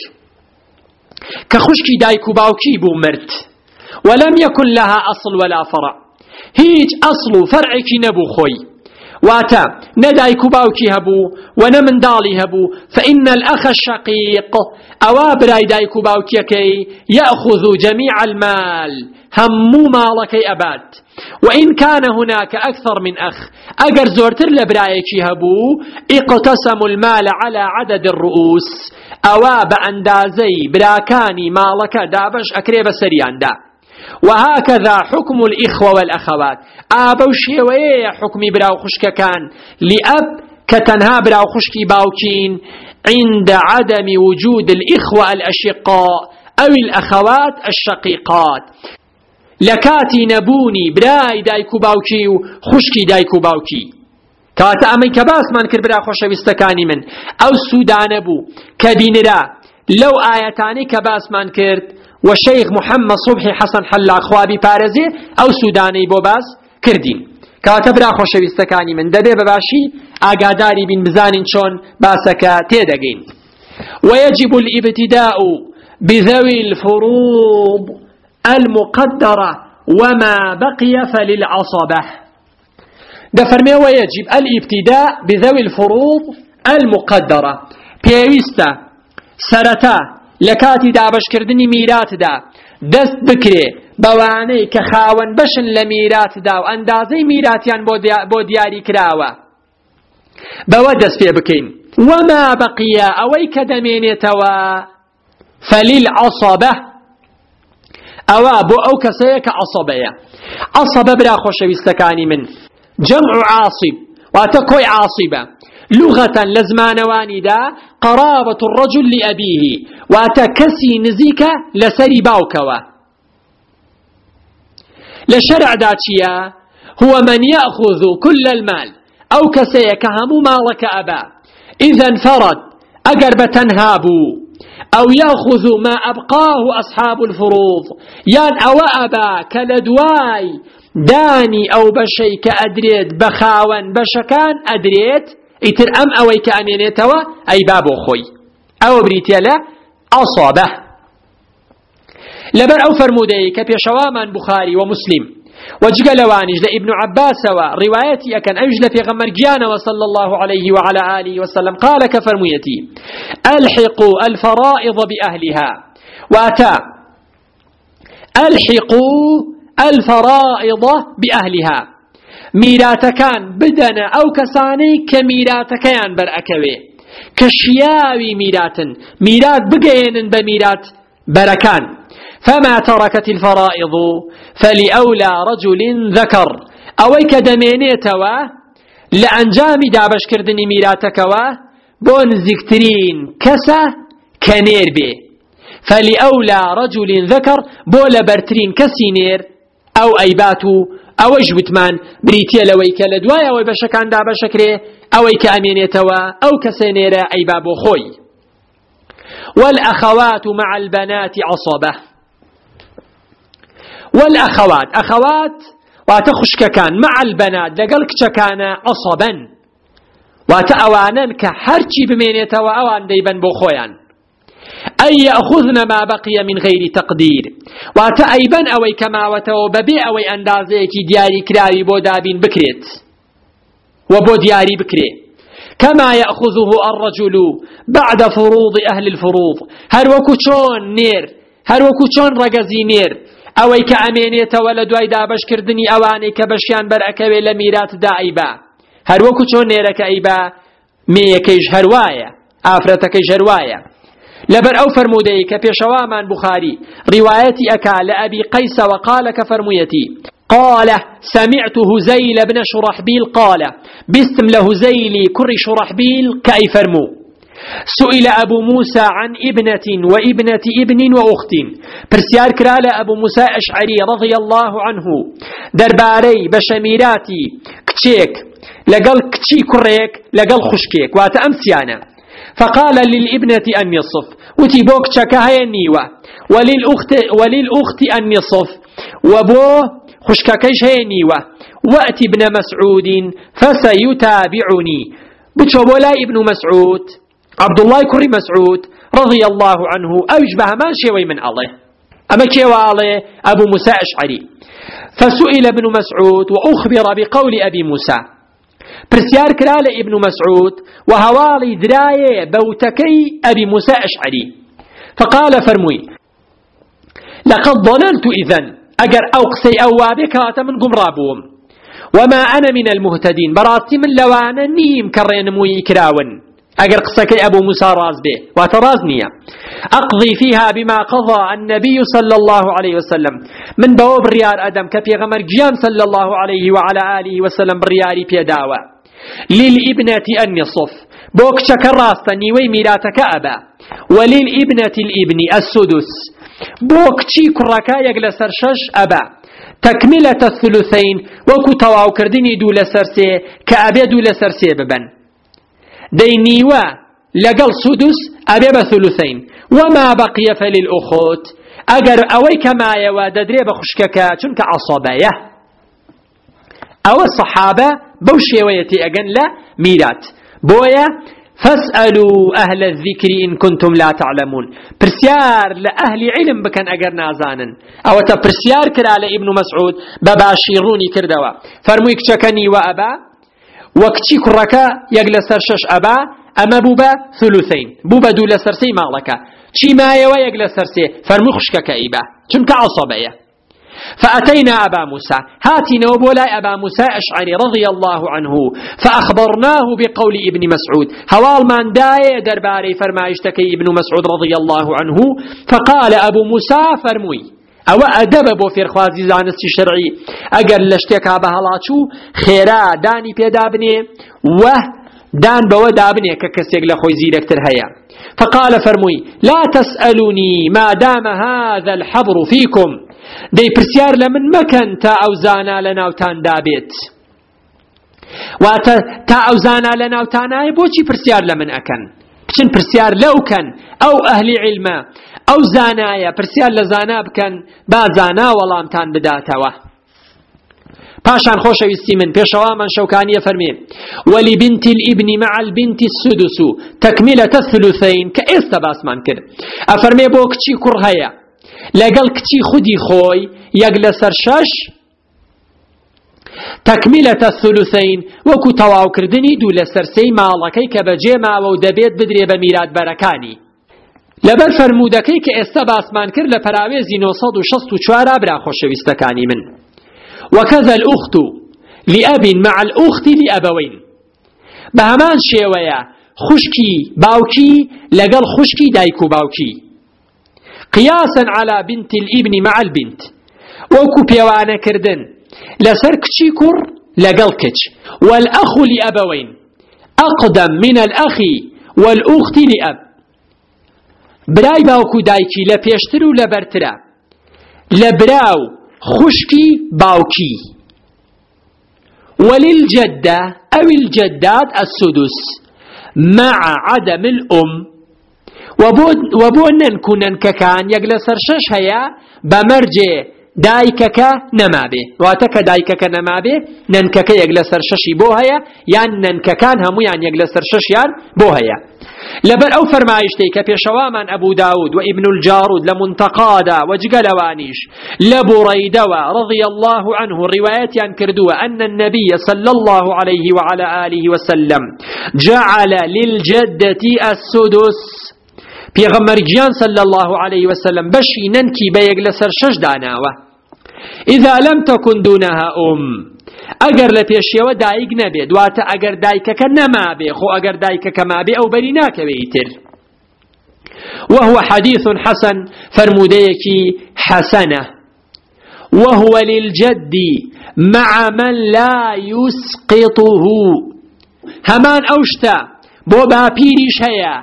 كخشكي دايكو باوكي بو مرت ولم يكن لها أصل ولا فرع هيج أصل فرعك نبو خوي واتا ندايكو باوكي هبو ونمن دالي هبو فإن الأخ الشقيق أوابراي دايكو باوكيكي يأخذ جميع المال همو مالكي أبات وإن كان هناك أكثر من أخ أجر زورتر لبرايكي هبو اقتسموا المال على عدد الرؤوس أواب أندازي براكاني مالك دابش أكريب سريان دا. وهكذا حكم الإخوة والأخوات آبوشي ويه حكمي براو خشك كان لأب كتنها براو خشكي باوكين عند عدم وجود الإخوة الأشقاء أو الأخوات الشقيقات لكاتي نبوني براي دايكو باوكي وخشكي دايكو باوكي كاتا أمي كباس من كر برا خوش وستكاني من أو سودان بو كبينرا لو آياتاني كباس من كرت وشيخ محمد صبحي حسن حلا خوابي بارزي أو سوداني بوباس كردين كاتبرا خوشويستكاني من دبي بباشي آقاداري بن بزانين شون باسكا تيدقين. ويجب الابتداء بذوي الفروض المقدرة وما بقي فللعصبة. دفرمي ويجب الابتداء بذوي الفروض المقدرة بيويستا سرتا لكاتي دابش كردني ميرات دا دست بكري بواني كخاون بشن لميرات دا واندازي ميراتيان بو دياري كراوة بودس في بكين. وما بقي اوي كدمين يتوا فللعصبة ئەوە بۆ ئەو کەسەیە کە عەسەبەیە. عەسەبە برا خۆشەویستەکانی من جەمع عاصب واتە کۆی عاصبە. لغة لزمانواني دا قرابة الرجل لأبيه واتا كسي نزيك لسري باوكوا. لشرع داتشيا هو من يأخذ كل المال أو كسيك همو مالك أبا إذا انفرد أقرب تنهابو أو يأخذ ما أبقاه أصحاب الفروض يان أو أبا كالدواي داني أو بشي كأدريد بخاون بشكان أدريد ئیتر ئەم ئەوەی کە ئەمێنێتەوە ئەی با بۆ خۆی ئەوە بریتە لە عەسەبە. لەبەر ئەو فەرموودەی کە پێشەوامان بوخاری و مسلم وجگە لەوانیش لە ئیبن عەباسەوە ڕیوایەتی ئەکەن ئەویش لە پێغەمبەر گیانەوە صلى الله عليه وعلى آله وسلم قال کە فەرموویەتی ألحقوا الفرائض بأهلها واتە ألحقوا الفرائض بأهلها میراتەکان بدەنە ئەو کەسانەی کە میراتەکەیان بەرئەکەوێ کە شیاوی میراتن میرات بگەێنن بە میرات بەرەکان. فما تركت الفرائض فلأولى رجل ذكر ئەوەی کە دەمێنێتەوە لە ئەنجامی دابەشکردنی میراتەکەوە بۆ نزیکترین کەسە کە نێر بێ. فلأولى رجل ذكر بۆ لە بەرترین کەسی نێر ئەو ئەیبات و ئەوەش وتمان بریتە لەوەی کە لە دوای ئەوەی بەشەکان دابەشەکرێ ئەوەی کە ئەمێنێتەوە ئەو کەسە نێرە ئەیبا بۆ خۆی. والأخوات مع البنات عصبة. والأخوات أخوات واتە خوشکەکان مع البنات لەگەڵ کچەکانە عصبا واتە ئەوانن کە هەرچی بمێنێتەوە ئەوان دەیبەن بۆ خۆیان. أي يأخذن ما بقي من غير تقدير واتا أيبن أوي كما وتو ببي أوي أندازيكي دياري كراوي بو دابين بكريت وبو دياري بكري كما يأخذه الرجل بعد فروض أهل الفروض هروكو چون نير هروكو چون رقزي نير أوي كأمينية ولدو أي دابش كردني أواني كبشيان برأكوي لميرات دائبا هروكو چون نيرك أيبا ميكيش هروايا آفرتكيش هروايا. لبر أو فرمودي كبيشوامان بخاري روايتي أكا لأبي قيس وقال كفرميتي قال سمعت هزيل بن شرحبيل قال باسم لهزيل كر شرحبيل كأي فرمو سئل أبو موسى عن ابنة وابنة ابن وأخت برسيار كرال أبو موسى أشعري رضي الله عنه درباري بشميراتي كتشيك لقل كتشي كريك لقل خشكيك واتأمسيانا. فقال للابنة النصف وتي بوك شكاها النيوة وللأخت النصف وبو خشككيش هي النيوة وأتي ابن مسعود فسيتابعني بتشوبولا ابن مسعود عبد الله كري مسعود رضي الله عنه أوجبه ما شوي من الله أما كيوالي أبو موسى أشعري. فسئل ابن مسعود وأخبر بقول أبي موسى برسيار كرال ابن مسعود وهوالي دراية بوتكي أبي موسى أشعري. فقال فرموي لقد ظننت إذن أجر أوقسي أوابك من قمرابهم وما أنا من المهتدين براتي من لوانا نيم كرين موي كراون أجر قسكي أبو موسى راز به وترازنيا أقضي فيها بما قضى النبي صلى الله عليه وسلم من بواب ريار أدم كبي غمر جيان صلى الله عليه وعلى آله وسلم برياري بيداوة للابنة النصف بوك شكراست نيوي ميراتك أبا وللابنة الابن السدس بوك تشي كركا يقل سرشش أبا تكملة الثلثين وكو تواو كردني دول سرسي كأبي دول سرسي ببن دينيوا لقل سدس أبي بثلثين وما بقي فللأخوت أجر أوي كما يواد دريب خشككا چونك عصبايا أو الصحابة بوشي ويتي أجن لا ميرات بويا فاسألوا أهل الذكر إن كنتم لا تعلمون برسيار لأهل علم بكن أجر نازانا أو تبرسيار كرا لابن مسعود بباشيروني كردوا فرمويك شكني وأبا وكتي كركا يجلس سرشش أبا أما بوبا ثلثين بوبا دول سرسي مالكا شي ما يوا يجلس سرسي فرمخشك كئيبا چونك عصبية. فأتينا أبا موسى هاتنا وبولاي أبا موسى أشعري رضي الله عنه فأخبرناه بقول ابن مسعود هوال من داي درباري فرمايشتكي ابن مسعود رضي الله عنه. فقال أبو موسى فرموي ئەوە ئەدەبە بۆ فێرخوازی زانستی شەرعی ئەگەر لە شتێکا بە هەڵاچوو خێرا دانی پێدا بنێ وە دان بەوە دابنێ کە کەسێک لە خۆی زیرەکتر هەیە. فقال فرمووی لا تسألوني ما دام هذا الحبر فيكم دەی پرسیار لە من مەکەن تا ئەو زانا لە ناوتان دابێت. واتە تا ئەو زانا لە ناوتانایە بۆچی پرسیار لە من ئەکەن؟ بچن پرسیار لەوکەن ئەو ئەهلی علمە ئەو زانایە پرسیار لە زانا بکەن با زانا وەڵامتان بداتەوە. پاشان خۆشەویستی من پێشەوامان شەوکانیە فەرمێ ولبنت الابن مع البنت السدس تكملة الثلثين کە ئێستا باسمان کرد. ئەفەرمێ بۆ کچی کوڕ هەیە لەگەڵ کچی خودی خۆی یەک لەسەر شەش تكملة الثلثين وەکو تەواوکردنی دوو لەسەر سێی ماڵەکەی کە بەجێ ماوە و دەبێت بدرێ بە میراتبەرەکانی. لەبەر فەرمودەکەی کە ئێستا باسمان کرد لە پەراوێزی 964 برا خۆشەویستەکانی من. وكذا الأخت لأب مع الأخت لأبوين بهمان شيوية خشكي باوكي لقل خشكي دايكو باوكي قياسا على بنت الابن مع البنت وكو بيوانا كردن لسر كتشي كر لقل كتش والأخ لأبوين أقدم من الأخ والأخت لأب براي باوكو دايكي لبيشترو لبرترا لبراو خشكي باوكي وللجدة أو الجدات السدس مع عدم الأم وبونن كونن ككان يجلسر شش هيا بمرجع دايكك نمابه واتك دايكك نمابه ننكك يجلسر ششي بو هيا يعني ننككان همو يعني يجلسر شش يعني بو هيا لبر أو فرمايشتي كبيشوامان أبو داود وابن الجارود لمنتقادا وجقلوانيش لبريدوا رضي الله عنه روايات كردوا أن النبي صلى الله عليه وعلى آله وسلم جعل للجدة السدس پیغمبر گیان صلى الله عليه وسلم بشي ننكي بيقلسر شش داناوه إذا لم تكن دونها اگر لپیشیو دایک نبی دواتە اگر دایکەکە نەمابێ خۆ اگر دایکەکە مابێ ئەو بەری ناکەوێ ئیتر. وهو حديث حسن فرموديكي حسنة وهو للجد مع من لا يسقطه همان أوشتا بو باپیریش هەیە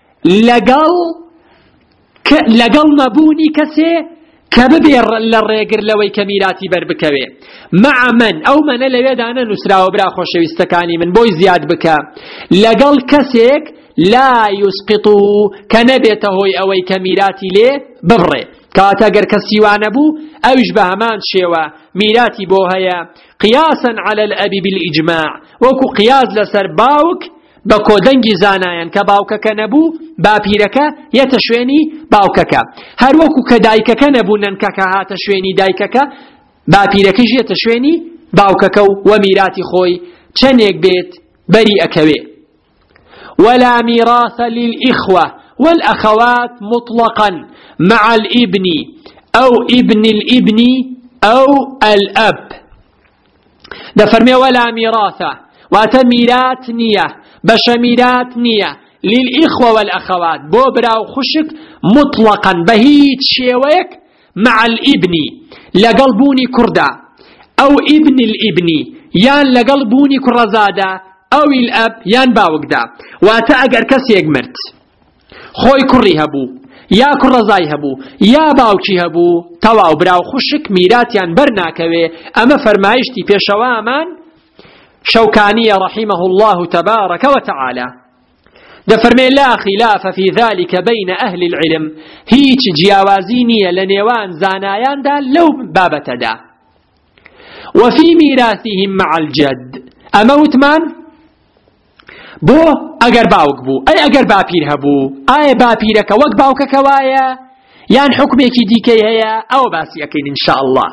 لەگەڵ نەبوونی کەسێ کە ببێ لە ڕێگر لەوەی کە میراتی بەربکەوێ مع من ئەو منە لەوێدانە نووسراوە برا خۆشەویستەکانی من بۆی زیاد بکە لەگەڵ کەسێک لا يسقطه کە نەبێتە هۆی ئەوەی کە میراتی لێ ببڕێ کەواتە ئەگەر کەسی وانە بوو ئەویش بە هەمان شێوە میراتی بۆ هەیە قیاسا على الأب بالإجماع وەکو قیاس لەسەر باوک بە کۆدەنگی زانایان کە باوکەکە نەبوو باپیرەکە یەتە شوێنی باوکەکە هەر وەکو کە دایکەکە نەبوو نەنکەکە هاتە شوێنی دایکەکە باپیرەکەش یەتە شوێنی باوکەکە و میراتی خۆی چەندێک بێت بەری ئەکەوێ. ولا ميراث للإخوة والأخوات مطلقا مع الابن أو ابن الابن أو الأب دفرمي ولا ميراث واتميرات نية بشميرات نية للإخوة والأخوات بوبرا وخشك مطلقا بهيت شيويك مع الابن لقلبوني كردا أو ابن الابن يان لقلبوني كرزادا أو الأب يان باوكدا واتا أقر كسيق مرت خوي كري هبو يا كرزاي هبو يا باوكي هبو تواو براو خشك ميرات يان برناكوي أما فرمايشتي بيشوامان شوكانية رحمه الله تبارك وتعالى دفرمي لا خلاف في ذلك بين أهل العلم هيج جياوازينية لنيوان زانايان دا لو بابة دا وفي ميراثهم مع الجد أموت من بو أقر باوك بو أي أقر بابير هبو أي بابيرك وق باوك كوايا يان حكمك ديكي هيا أو باسي أكين إن شاء الله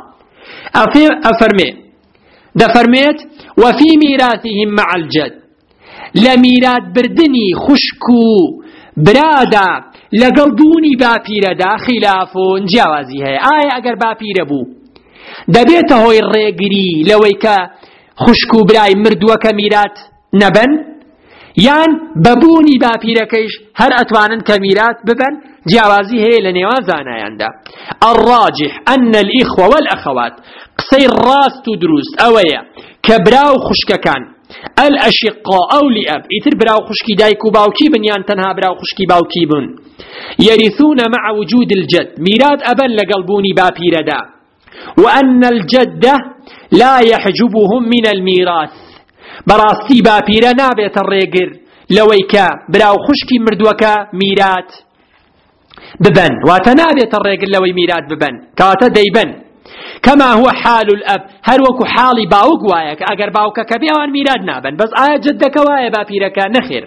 أفرمي دفرميت وفي ميراثهم مع الجد لميرات بردني خشكو برادا لقلبوني باپیرەدا خلاف جیاوازی هەیە ئایا ئەگەر باپیرە بوو دەبێتە هۆی ڕێگری لەوەی کە خوشک و برای مردووەکە میرات نەبن یان بەبوونی باپیرەکەیش هەر ئەتوانن کە میرات ببن جیاوازی هەیە لە نێوان زانایاندا. الراجح أن الإخوة والأخوات قسەی ڕاست و دروست ئەوەیە کە براو خوشکەکان الأشقاء أو لأب ئیتر براو خوشکی دایک و باوکی بن یان تەنها براو خوشکی باوکی بن يرثون مع وجود الجد میرات ئەبەن لەگەڵ بوونی باپیرەدا وأن الجد لا يحجبهم من الميراث بەڕاستی باپیرە نابێتە ڕێگر لەوەی کە براو خوشکی مردووەکە میرات ببن واتە نابێتە ڕێگر لەوەی میرات ببن کەواتە دەیبن كما هو حال الأب هر وكو حالي باوك وايك اگر باوكا كبيوان ميراد نابن بس آية جدك وايا بابيركا نخير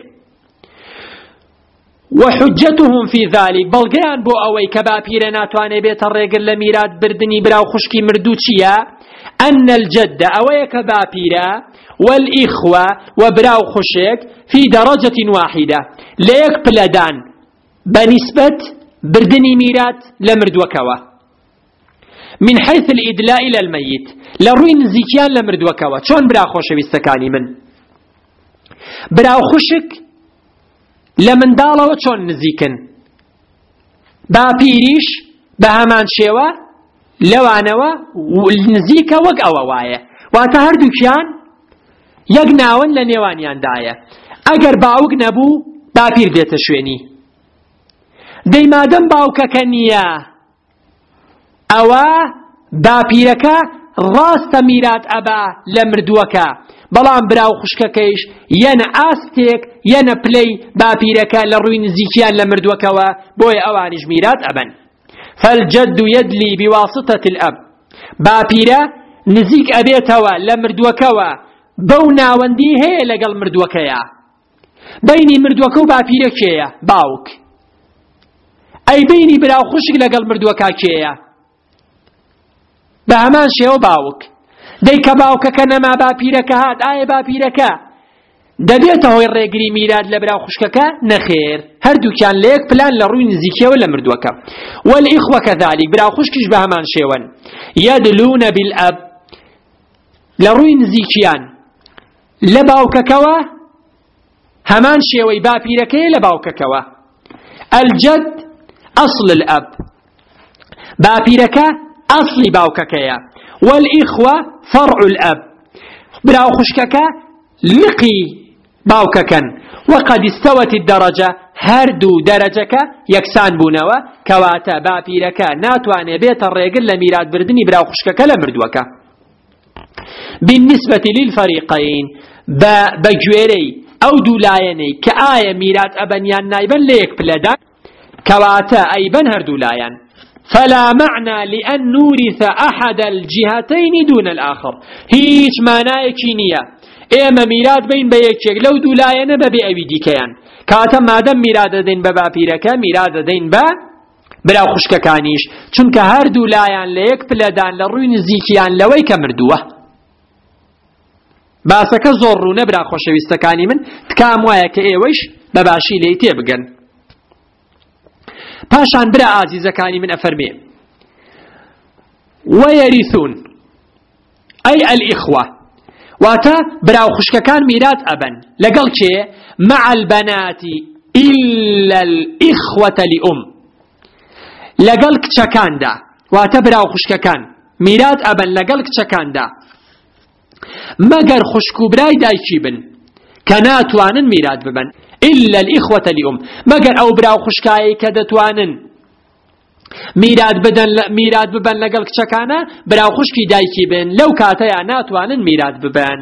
وحجتهم في ذلك بلغيان بو اوي كبابير ناتواني بيت الرقل لميراد بردني براو خشكي مردوشيا أن الجد اوي كبابيرا والإخوة وبراو خشك في درجة واحدة ليك بلدان بنسبة بردني ميراد لمردوكوا من حيث الإدلاء إلى الميت لروي نزيكيان لمردوكوا چون برا خوشويستكاني من براو خشك لمن دالوا چون نزيكن با بيريش بهمان شيوا لوانوا نزيكا وق اواوايا واتا هردو كيان يقناون لنيوانيان دايا اگر باوق نبو با بير ديتا شويني دي مادم باوكا كنيا ئەوە باپیرەکە ڕاستە میرات ئەبا لە مردووەکە بەڵام براو خوشکەکەیش یەنە ئاستێک یەنە پلەی باپیرەکە لە ڕووی نزیکیان لە مردووەکەوە بۆیە ئەوانیش میرات ئەبن. فالجد يدلي بواسطة الأب باپیرە نزیک ئەبێتەوە لە مردووەکەوە بەو ناوەندی هەیە لەگەڵ مردووەکەیە بینی مردووەکە و باپیرە کێیە؟ باوک. ئەی بینی براو خوشک لەگەڵ مردووەکە کێیە؟ بهمان شێوە باوک. دەیکە باوکەکە نەما باپیرەکە هات ئایا باپیرەکە دەبێتە هۆی ڕێگری میرات لە براو خوشکەکە؟ نەخێر هەردووکیان لە یەک پلان لە ڕووی نزیکیەوە لە مردووەکە. والإخوة كذلك براو خوشکیش بهمان شێوەن يدلون بالأب لە ڕووی نزیکیان لە باوکەکەوە هەمان شێوەی باپیرەکەی لە باوکەکەوە. الجد أصل الأب باپیرەکە أصلي باوككيا والإخوة فرع الأب براو خشككا لقي باوككا وقد استوت الدرجة هردو درجك يكسان بونوا كواتا بابيركا ناتواني بيت الرجل لميراد بردني براو خشككا لمردوكا بالنسبة للفريقين بجويري أو دولايني كآية ميراد أبنيان نايبا ليك بلدا كواتا أيبن هردولايان فلا معنى لأن نورث أحد الجهتين دون الآخر هيش معناه كينية إما ميراد بين بيكيك لو دولاينا ببي ديكيان كاتا مادم ميراد دين ببا بيركا ميراد دين با براو خشككانيش چونك هر دولايان ليك بلدان لروي نزيكيان لويك مردوه باسكا زورو نبرا خوشويستكاني من تكام وايك ايوش بباشي ليتي بگن پاشان برا عزیزەکانی من ئەفەرمێ ويرثون أي الإخوة واتا براو خوشکەکان میرات ئەبن لەگەڵ کێ مع البنات إلا الإخوة لأم لەگەڵ کچەکاندا واتا براو خوشکەکان میرات ئەبن لەگەڵ کچەکاندا مەگەر خوشک و برای دایکی بن کە ناتوانن میرات ببن إلا الإخوة لأم مگر أو براو خشكاي كدتوانن ميراد ببن لقل كشكانا براو خشكي دايكي بن لو كاتيا ناتوانن ميراد ببن.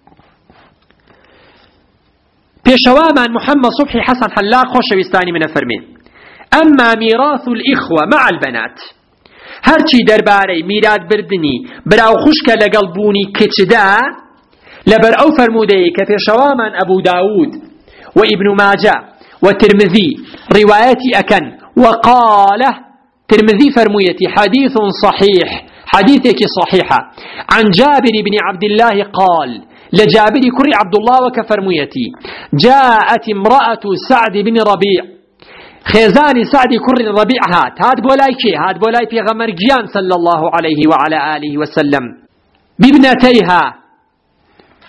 بيشوامان محمد صبحي حسن حلاق خوشويستاني من فرمين أما ميراث الإخوة مع البنات هرچي درباري ميراد بردني براو خشكا لقل بوني كتدا لبر أو فرمودي كبيشوامان أبو داود وابن ماجه والترمذي روايتي أكن وقال ترمذي فرميتي حديث صحيح حديثك صحيحة عن جابر بن عبد الله قال لجابر كري عبد الله وكفرميتي جاءت امرأة سعد بن ربيع خيزان سعد كري الربيع هات بولاي كي هات بولاي في غمر جيان صلى الله عليه وعلى آله وسلم بابنتيها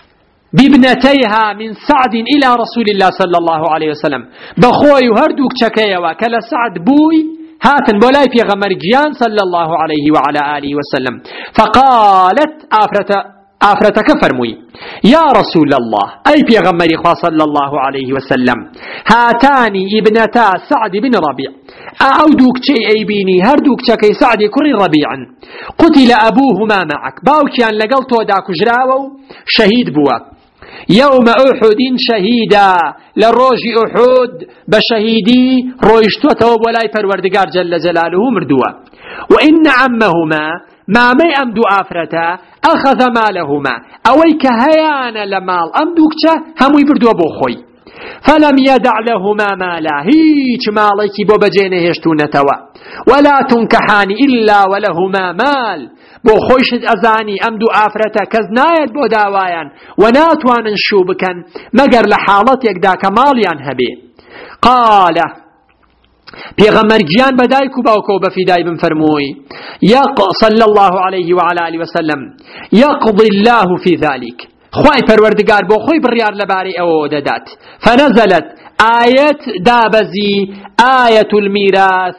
بابنتيها من سعد إلى رسول الله صلى الله عليه وسلم بخوي هردوك شكيوا كلا سعد بوي هاتن بولاي في غمرجيان صلى الله عليه وعلى آله وسلم فقالت آفرتك فرموي يا رسول الله أي في غمري صلى الله عليه وسلم هاتاني ابنتا سعد بن ربيع أعودوك شيء أي بيني هردوك شكي سعد كري ربيعا قتل أبوهما معك باوكيان لقلتو داكو جراو شهيد بوا يوم أحد شهيدا للروج أحد بشهيدي رويشتوته ولاي فروردقار جل جلاله مردوا وإن عمهما ما أمدو آفرتا أخذ مالهما أويك هيان لمال أمدوكتا همو يبردوا بوخوي فلم يدع لهما مالا هيج ماليكي بوبجينه هشتونتوا ولا تنكحان إلا ولهما مال بو خوشت أزاني أمدو آفرتا كزنايت بو داوايان وناتوان شوبكن مگر لحالت يكدا كماليان هبي قال پیغمبر گیان بدایکو باوکو بفدای بن فرموی صلى الله عليه وعلى آله وسلم يقضي الله في ذلك خواهی پروردگار بو خوی بریار لباری او دادات فنزلت آية دابزي آية الميراث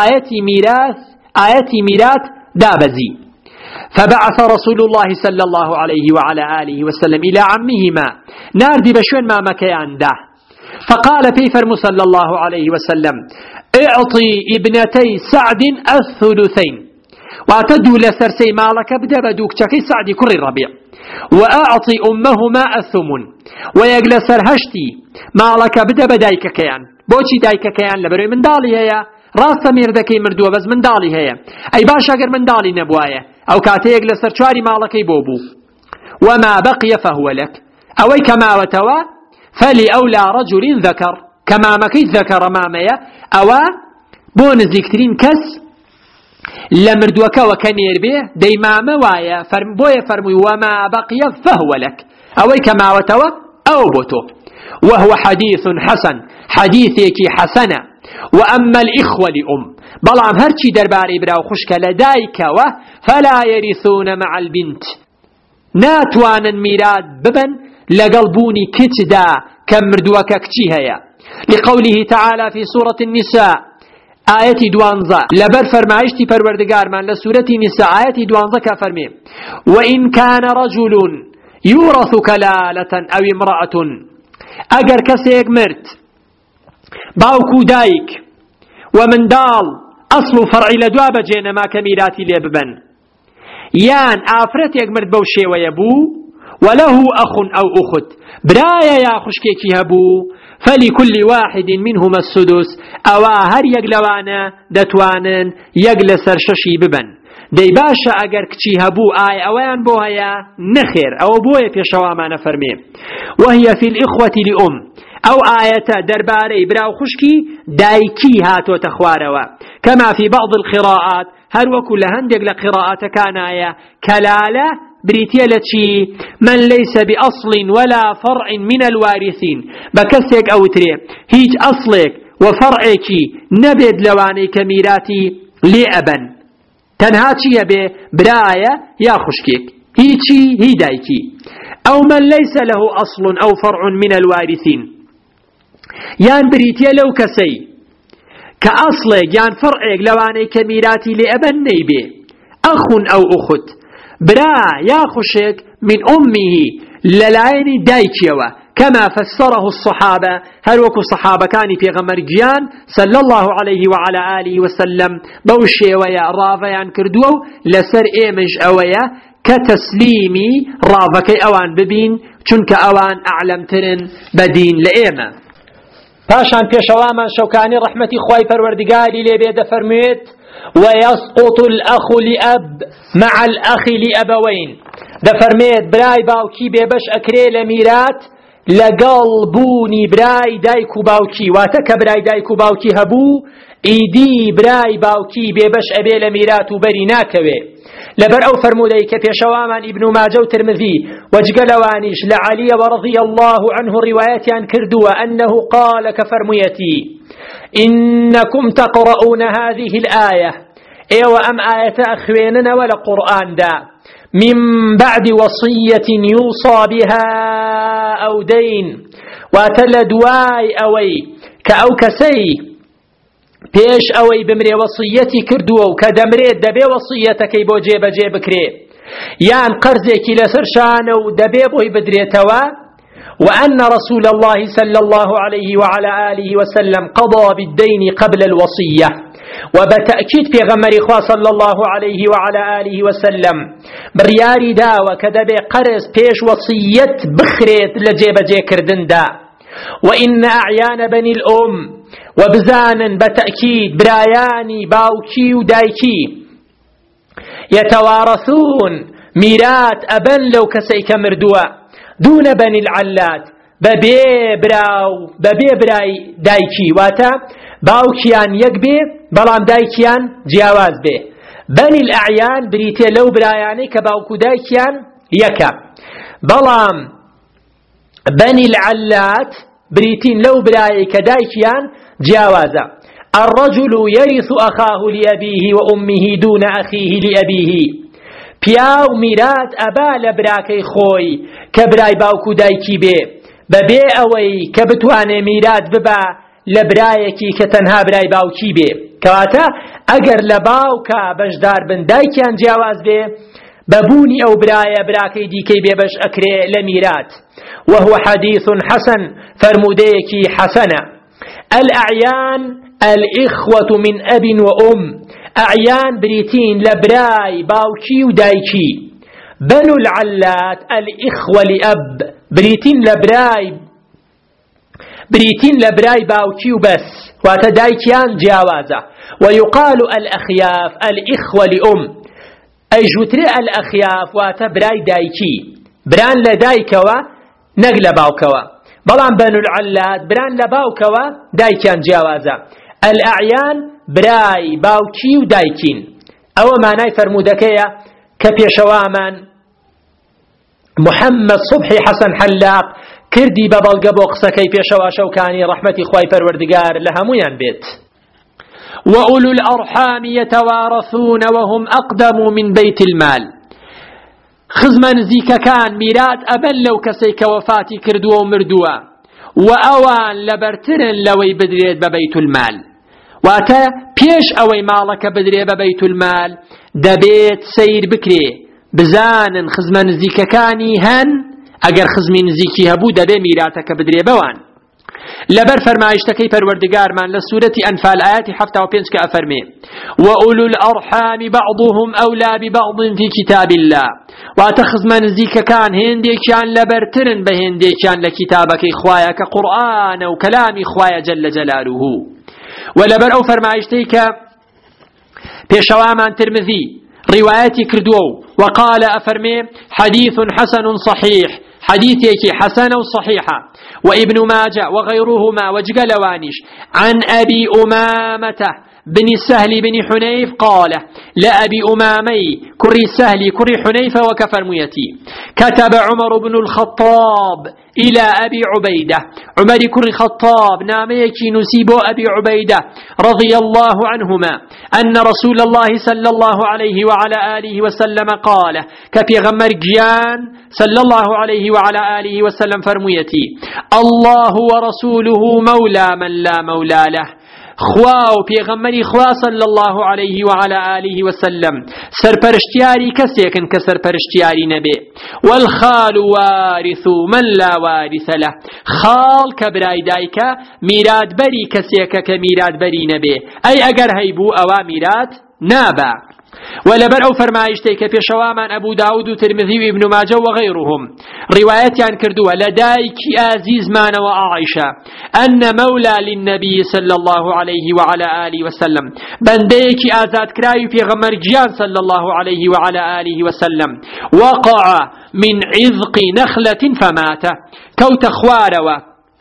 آية ميراث دابزي فبعث رسول الله صلى الله عليه وعلى آله وسلم إلى عمهما ناردي بشون ما مكيان ده فقال بيفرم صلى الله عليه وسلم اعطي ابنتي سعد الثلثين واتدوا لسرسي مالك بدا بدوك شكي سعد كري الربيع وأعطي أمهما الثمن ويجلسر هشتي مالك بدا بدايك كيان بوشي دايك كيان لبروي من دالي هيا راس سمير دكي مردوه بس من دالي هيا أي باش أقر من دالي نبوايا أو كاتي يجلسر شواري مالكي بوبو وما بقي فهو لك أوي كما وتوا فلأولى رجل ذكر كما مكيت ذكر ماميا أو بون زيكترين كس لمردوك وكنير به دي ماما وايا بويا فرمي وما بقي فهو لك أو كما وتوا أو بوتو وهو حديث حسن حديثك حسنة وأما الإخوة لأم بلعم هرشي درباري براو خشك لدايك فلا يرثون مع البنت ناتوانا ميراد ببن لقلبوني كتدا كمردوك كتيهيا لقوله تعالى في سورة النساء آية دوانزا لبر فرمايشتي پروردگار من لسورة النساء آية دوانزا كفرمي وإن كان رجل يورث كلالة أو امرأة أجر كسيك مرت باوكو دايك ومن دال أصل فرع لدواب جينا ما كميراتي ليببن يان آفرتك مرت بوشي ويبو وله أخ أو أخت برايا يا خشكيكي هبو فلكل واحد منهما السدس أواهر يقلوانا دتوانن يقلسر ششي ببن دي باشا اگر كچي هبو آي اوان بوهيا نخير او بوهي في شواما نفرمي وهي في الإخوة لأم او آية درباري براو خشكي دايكي هاتو تخواروا كما في بعض القراءات هر وكل هندق لقراءات كان آية كلالة بريتيالتشي من ليس بأصل ولا فرع من الوارثين بكسك أو تري هيج أصلك وفرعك نبد لواني كميراتي لأبن تنهاتي براية يا خشكيك هي دايكي أو من ليس له أصل أو فرع من الوارثين يان بريتيالو كسي كأصلك يان فرعك لواني كميراتي لأبن نيبي أخ أو أخت برا يا خشك من أمه للاين دايكيوا كما فسره الصحابة هل وكو صحابة كان في غمرجيان صلى الله عليه وعلى آله وسلم بوشي ويا رافيان كردو لسر إيمج أويا كتسليمي رافكي أوان ببين چونك أوان أعلم ترن بدين لإيما پاشان پێشەوامان شەوکانی ڕەحمەتی خوای پەروەردگاری لێبێ دەفەرمێت ويسقط الأخ لأب مع الأخ لأبوين دەفەرمێت برای باوکی بێبەش ئەکرێ لە میرات لەگەڵ بوونی برای دایک و باوکی واتە کە برای دایک و باوکی هەبوو ئیدی برای باوکی بێبەش ئەبێ لە میرات و بەری ناکەوێ لبر أو فرمودي كبيشوامان ابن ماجه ترمذي وجقلوانيش لعلي ورضي الله عنه روايات عن كردوة أنه قال كفرميتي إنكم تقرؤون هذه الآية إيوة أم آية أخويننا ولا قرآن دا من بعد وصية يوصى بها أو دين واتلدواي أوي كأو كسي پیش ئەوەی بمرێ وەسیەتی کردووە و کە دەمرێت دەبێ وەسیەتەکەی بۆ جێبەجێ بکرێ یان قەرزێکی لەسەر شانە و دەبێ بۆی بدرێتەوە وأن رسول الله صلى الله عليه وعلى آله وسلم قضى بالدين قبل الوصية وبتأكيد في غمر إخوة صلى الله عليه وعلى آله وسلم برياري داوة كدبي قرز بيش وصية بخريت لجيبجي كردن دا وإن أعيان بني الأم وبزانا بتأكيد براياني باوكي ودايكي يتوارثون ميرات أبن لو كسيك مردوا دون بني العلات ببي براي دايكي واتا باوكيان يكبي بلام دايكيان جياواز به بني الأعيان بريتي لو براياني كباوكو دايكيان يكا بلام بني العلات بريتين لو براي كدايكيان جاوازا الرجل يرث أخاه لأبيه وأمه دون أخيه لأبيه پیاو میرات ئەبا لە براکەی خۆی کە برای باوکو دایکی بێ بەبێ ئەوەی کە بتوانێ میرات ببا لە برایەکی کە تەنها برای باوکی بێ کەواتە ئەگەر لە باوکە بەشدار بن دایکیان جیاواز بێ ببوني أو براكي ديكي بيبش أكري لميرات وهو حديث حسن فرموديكي حسنة الأعيان الإخوة من أب وأم أعيان بريتين لبراي باوكي ودايكي بنو العلات الإخوة لأب بريتين لبراي باوكي وبس وتدايكيان جاوازة ويقال الأخياف الإخوة لأم أي جوتري الأخياف واتبراي دايكي بران لدايكوا نقل باوكوا بلان بنو العلات بران لباوكوا دايكيان جاوازة الأعيان براي باوكي ودايكين أو ما ناي فرمودكيا كبيشوامان محمد صبحي حسن حلاق كردي ببلغ بوقسا كي بيشوا شوكاني رحمتي خواي پروردگار لهمويان بيت وأولو الأرحام يتوارثون وهم أقدم من بيت المال خزمان زيكا كان ميرات أبن لو كسيك وفاتي كردوا ومردوا وأوان لبرترن لوي بدريد ببيت المال واتا بيش أوي مالك بدريد ببيت المال دبيت سير بكري بزان خزمان زيكا كاني هن اگر خزمين زيكي هبو دبي ميراتك بدريد بوان لبر فرمایشتەکەی پەروەردگارمان لە سوورەتی ئەنفال ئاەتی 75 کە ئەفەرمێ وأولو الأرحام بعضهم أولى ببعض في كتاب الله واتە خزمە نزیکەکان هێندێکیان لەبەرترن بە هێندێکیان لە کتابەکەی خوایە کە قورئانە و کەلامی خوایە جەل جەلاله ولەبەر ئەو فەرمایشتەی کە پێشەوامان ترمذی ڕیوایەتی کردووە وقال أفرمي حديث حسن صحيح حديثك حسن وصحيحة وابن ماجه وغيرهما وجقلوانش عن أبي أمامة بن سهل بن حنيف قال لا أبي أمامي كري سهل كري حنيف وكفر ميتي كتب عمر بن الخطاب إلى أبي عبيدة عمر كري خطاب ناميكي نسيب أبي عبيدة رضي الله عنهما أن رسول الله صلى الله عليه وعلى آله وسلم قال كفي غمر جيان صلى الله عليه وعلى آله وسلم فرميتي الله ورسوله مولى من لا مولى له خوا و پیغمبری خوا صلی الله علیه و علی آله و سلم سرپرشتیاری کسیکن که سرپرشتیاری نبی والخال وارث من لا وارث له خال کبرای دایکا میراد بری کسیک که میراد بری نبی ای اگر هیبو اوا میراد نابا ولبر أو فرمايشتيك في شوامان أبو داود وترمذي وابن ماجه وغيرهم روايات عن كردوة لدايك آزيز مان وعائشة أن مولى للنبي صلى الله عليه وعلى آله وسلم بنديك آزاد كراي في غمر جيان صلى الله عليه وعلى آله وسلم وقع من عذق نخلة فمات كوت خواروا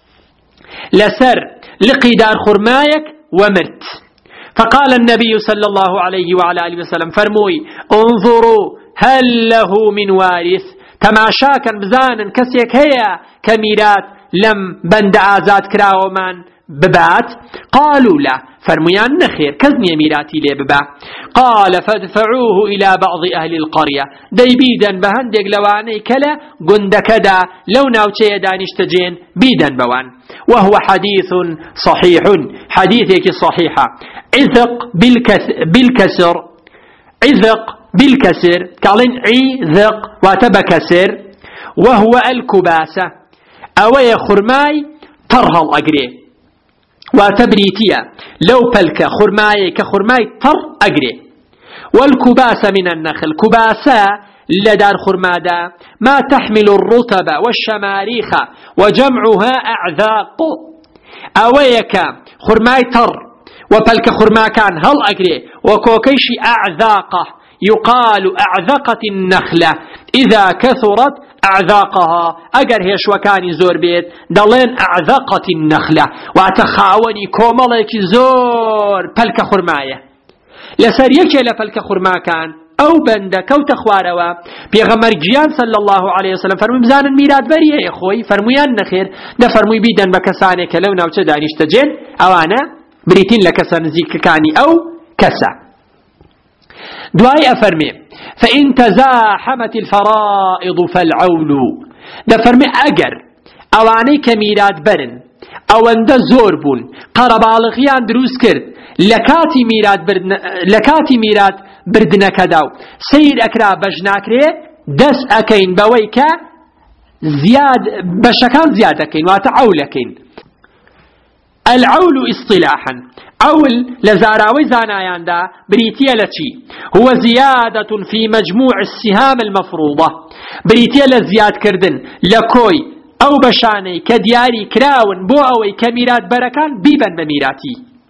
لسر لقيدار خرمايك ومرت فقال النبي صلى الله عليه وعلى آله وسلم فرموي انظروا هل له من وارث تماشاكا بزانا كسيك هيا كميرات لم بند آزاد كراومان ببات؟ قالوا لا، فرميان نخير كزني ميراتي لي ببا. قال فادفعوه إلى بعض أهل القرية، ديبيدا بهندق لواني كلا قندكدا لو ناوتي دانشتجين بيدا بوان. وهو حديث صحيح، حديثك صحيحة. عذق بالكسر، عذق بالكسر قالين عذق واتبكسر، وهو الكباسة أوي خرماي ترهل أقري واتبريتيا لو بلك خرماي كخرماي تر أقري. والكباسة من النخل، كباسة لدار خرمادا ما تحمل الرطب والشماريخ وجمعها أعذاق. أويك خرماي تر وبلك خرما كان هل أقري وكوكيش أعذاقه، يقال أعذقت النخلة إذا كثرت أعذاقها، أجر هي شوكاني زور بيت دلين أعذقت النخلة واتخاوني كومالك زور بلك خرماية لسر يكي لبلك خرما كان أو بندك أو تخواروا. بيغمر جيان صلى الله عليه وسلم فرمي بزان الميراد بريه يا أخوي، فرميان نخير ده فرمي بيدن بكسانك لو ناوتش دانيشتجين أو أنا بريتين لكسا نزيك كاني أو كسا. دعاء أفرمي فإن تزاحمت الفرائض فالعول، ده فرمي أجر أواني كميراد برن أو أند زوربون قربالغيان دروس كرد لكاتي ميراد بردنا كداو سير أكرا بجناكري دس أكين بويكا زياد بشكان زياد أكين واتعول أكين. العول اصطلاحا عول لزاراوي زانايان دا بريتيا لتي هو زيادة في مجموع السهام المفروضة، بريتيا لزياد كردن لكوي أو بشاني كدياري كراون بو أوي كميرات بركان بيبن بميراتي.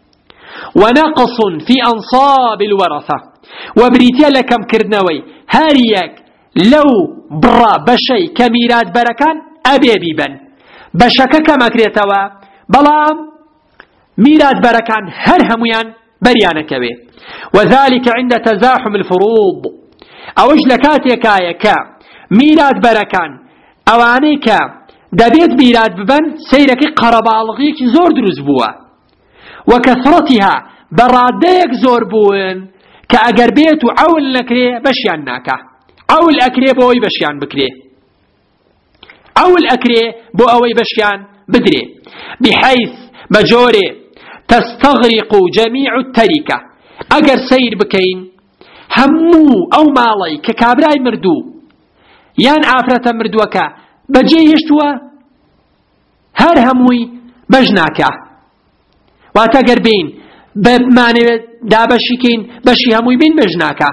ونقص في أنصاب الورثة، وبريتيا لكم كردنوي هاريك لو برا بشي كميرات بركان أبي بيبن بشكا كما كريتوا بلام ميراد بركان هر هميان بريانكوي. وذلك عند تزاحم الفروض أوش لكاتيكايا ميراد بركان أوانيك دبيت ميراد ببن سيرك قربالغيك زور دروز بوا، وكثرتها براديك زور بوين كأجر بيت عول نكري بشيان ناكا، عول أكري بوي بشيان بكري، عول أكري بو أوي بشيان بدري، بحيث بجوري تستغرق جميع التركة. أجر سير بكين همو أو مالي ككابراي مردو يان عافرة مردوكا بجي يشتوى هر هموي بجناكا واتقر بين بمعنى دابشيكين بشي هموي بين بجناكا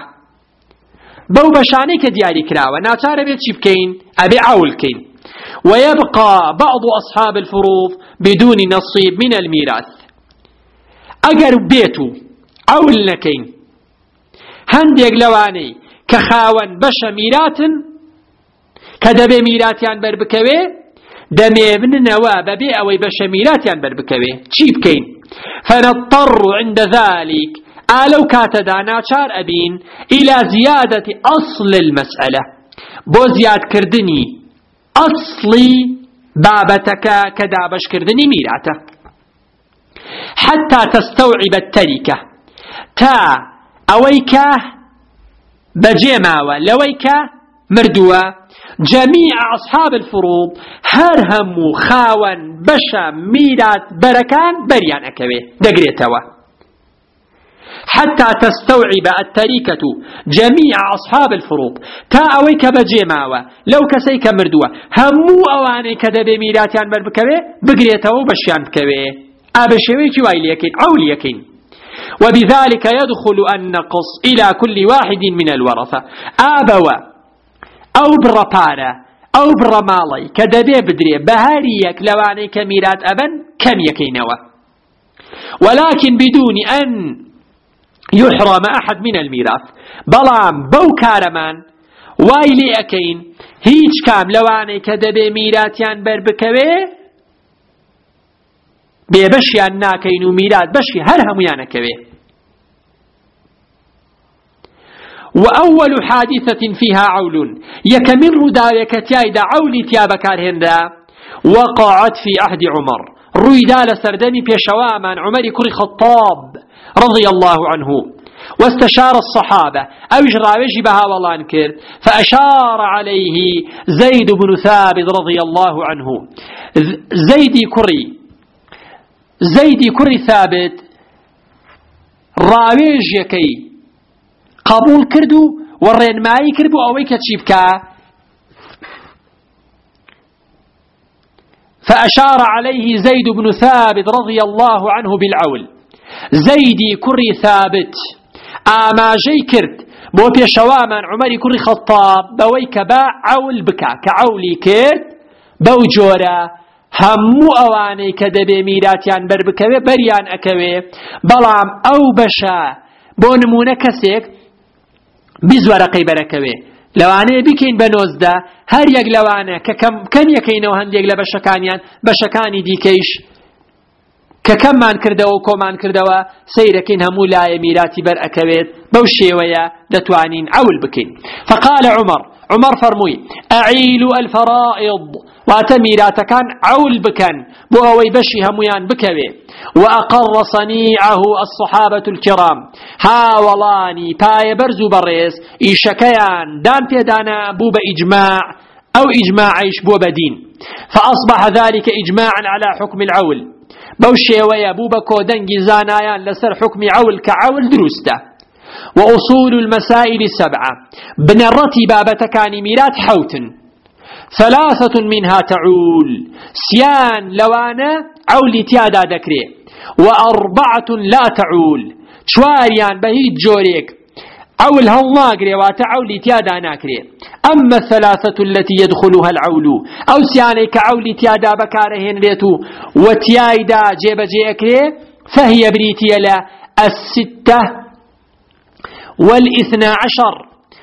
بو بشاني كدياري كراوة ناتار بيت شبكين أبي عولكين. ويبقى بعض أصحاب الفروض بدون نصيب من الميراث. أجر بيتو عول نكين هنديق لواني كخاون بشا ميرات كدبي ميراتيان بربكوي دمي من نواب بي أوي بشا ميراتيان بربكوي تشيب كين. فنضطر عند ذلك آلو كاتدانا شار أبين إلى زيادة أصل المسألة، بو زياد كردني أصلي بابتك كدابش كردني ميراته حتى تستوعب التركة تا أويكا بجيماوة لويكا مردوة جميع أصحاب الفروض هرهم خاون بشا ميرات بركان بريان أكوي دقريتوا حتى تستوعب التركة جميع أصحاب الفروض تا أويك بجيماوة لو كسيك مردوة همو أواني كدب ميراتيان بربكوي بقريتوا بشيان بكوي أبشويك وايليكين عوليكين. وبذلك يدخل النقص إلى كل واحد من الورثة آبوا أو بربارة أو برمالي كدبي بدري بهاريك لواني كميرات أبن كم يكينوا، ولكن بدون أن يحرم أحد من الميراث. بلام بو كارمان وايلي أكين هيج كام لواني كدبي ميراتيان بربكوي بيبشيان ناكين وميرات بشي هر هميانكوي. وأول حادثة فيها عول يكمن ردايك تيايدا عول تيابكار هندا وقعت في عهد عمر رويدا لسردمي بيشوامان عمر كري خطاب رضي الله عنه واستشار الصحابة أو جراويجي بها والانكر فأشار عليه زيد بن ثابت رضي الله عنه. زيدي كري ثابت راويجيكي قبول كردو ورين ماي كردو أويك تشيبكا فأشار عليه زيد بن ثابت رضي الله عنه بالعول. زيدي كري ثابت ئاماژەی کرد بۆ پێشەوامان عومەری کوڕی خەتاب بەوەی کە با عەول بکا کە عەولی کرد بەو جۆرە هەموو ئەوانەی کە دەبێ میراتیان بەربکەوێ بەریان ئەکەوێ بەڵام ئەو بەشە بۆ نمونە کەسێک 20 وەرەقەی بەرەکەوێ لەوانەیە بکەین بە 19 هەر یەک لەوانە کە کەم یەکەینەوە هەندێک لە بەشەکانی دیکەیش کە کەممان کردەوە و کۆمان کردەوە سەیرەکەین هەموو لایە میراتی بەر ئەکەوێت بەو شێوەیە دەتوانین عەول بکەین. فقال عمر فەرمووی ئەعیلوا الفەرائض واتە میراتەکان عەول بکەن بۆ ئەوەی بەشی هەمویان بکەوێ. وأقر صنيعه الصحابة الكرام هاوڵانی پایە بەرز و بەڕێز ئیشەکەیان دان پێدانا بوو بە ئیجماع أو إجماعيش بو بدين فأصبح ذلك إجماعا على حكم العول بوشي ويابوبا كودنجي زانايان لسر حكم عول كعول دروسته. وأصول المسائل 7 بنرتي بابتكاني ميرات حوتن 3 منها تعول سيان لوانا عولي تيادا دكري و4 لا تعول شواريان بهيد جوريك عول هالناقري واتعولي تيادا ناكري. أما 3 التي يدخلها العول أو سياني كعولي تيادا بكارهن ليتو وتيايدا جيب جيكري فهي بريتيلا 6 و12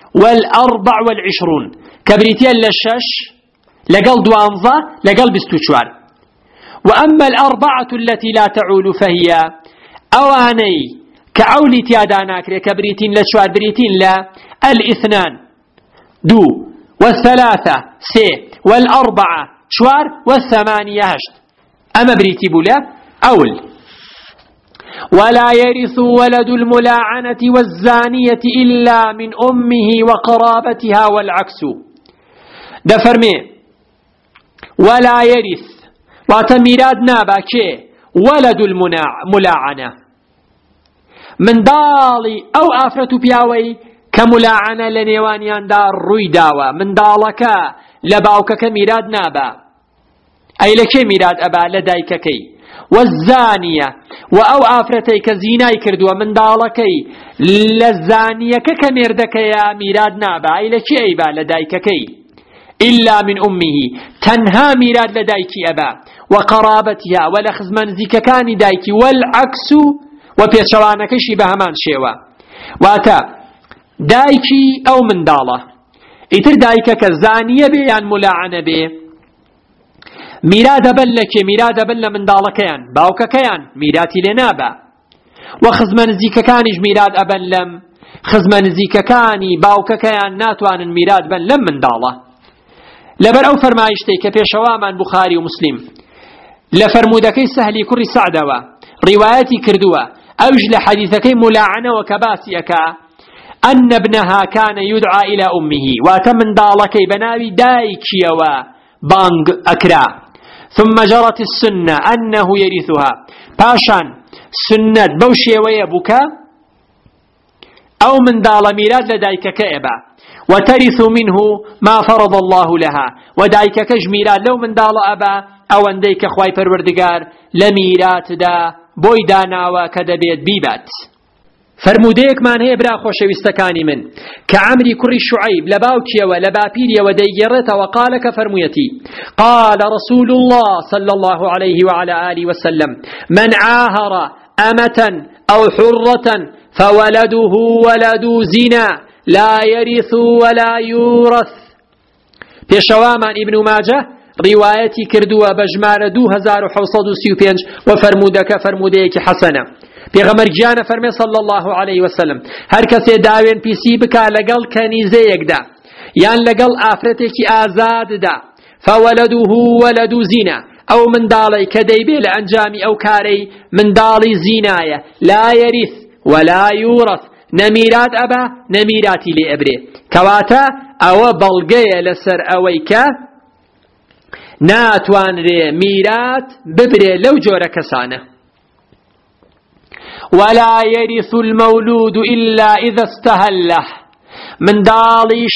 و24 كبريتيلا 6 لقل 12 لقل 24. وأما 4 التي لا تعول فهي أواني كعولي تيادا ناكري كبريتين لشوار بريتين لا 2 2 و3 3 و4 شوار و8 هشت أما بريتي بولا أول. ولا يرث ولد الملاعنة والزانية إلا من أمه وقرابتها والعكس. دفرمي ولا يرث واتميراد نابا كي ولد الملاعنة من دالي أو آفرة بياوي كملاعنة لنيوانيان دار روي داوة من دالكا لباوكك ميراد نابا أي لكي ميراد أبا لدايككي. والزانية وأو آفرتي كزيناي كردوا من دالكي للزانية كميردكيا ميراد نابا أي لكي أيبا لدايككي إلا من أمه تنها ميراد لدايكي أبا وقرابتها ولخزمن زيككاني دايكي والعكس وبيشوانكشي بهمان شيوا واتا دايكي أو من دالة إتر دايكا كزانية بي يعني ملاعنة بي ميراد بلك ميراد بل من دالة كيان باوكا كيان ميراتي لنابا وخزمن زيككانيش ميراد أبلم خزمن زيككاني باوكا كيان ناتوان ميراد بلم من دالة لبر أو فرمايشتي كبيشوامان بخاري ومسلم لفرمودكي سهلي كري سعدوا رواياتي كردوا أوجل حديثكي ملاعنة وكباسيك أن ابنها كان يدعى إلى أمه واتمن دالكي بناوي دايكيوا بانغ أكرا ثم جرت السنة أنه يرثها باشان سنة بوشي ويبكى أو من دال ميلاد لدايك كأبا وترث منه ما فرض الله لها ودايك كجميلاد لو من دال أبا أو انديك خواي پروردگار لميلات دا بۆی داناوە کە دەبێت بیبات. فرمودەیەکمان هەیە برا خۆشەویستەکانی من کە عەمری کوڕی شوعەیب لە باوکیەوە لە باپیریەوە دەیگێڕێتەوە قال کە فەرموویەتی قال رسول الله صلى الله عليه وعلى آله وسلم من عاهر أمة أو حرة فولده ولد زنا لا يرث ولا يورث. پێشەوامان ابن ماجه روايتي كردوا بجمار 2735 وفرمودك فرموديك حسنة پیغمبر گیانە فەرمێ صلى الله عليه وسلم هەر کەسێ داوێن پیسی بکا لەگەڵ کەنیزەیەکدا یان لەگەڵ ئافرەتێکی ئازاددا فولده ولد زینا أو منداڵی کە دەیبێ لە ئەنجامی ئەو کارەی منداڵی زینایە لا يرث ولا يورث نەمیرات ئەبا نەمیراتی لێ ئەبرێ کەواتە ئەوە بەڵگەیە لەسەر ئەوەی کە ناتوانرێ میرات ببرێ لەو جۆرە کەسانە. ولا يرث المولود إلا إذا استهله منداڵیش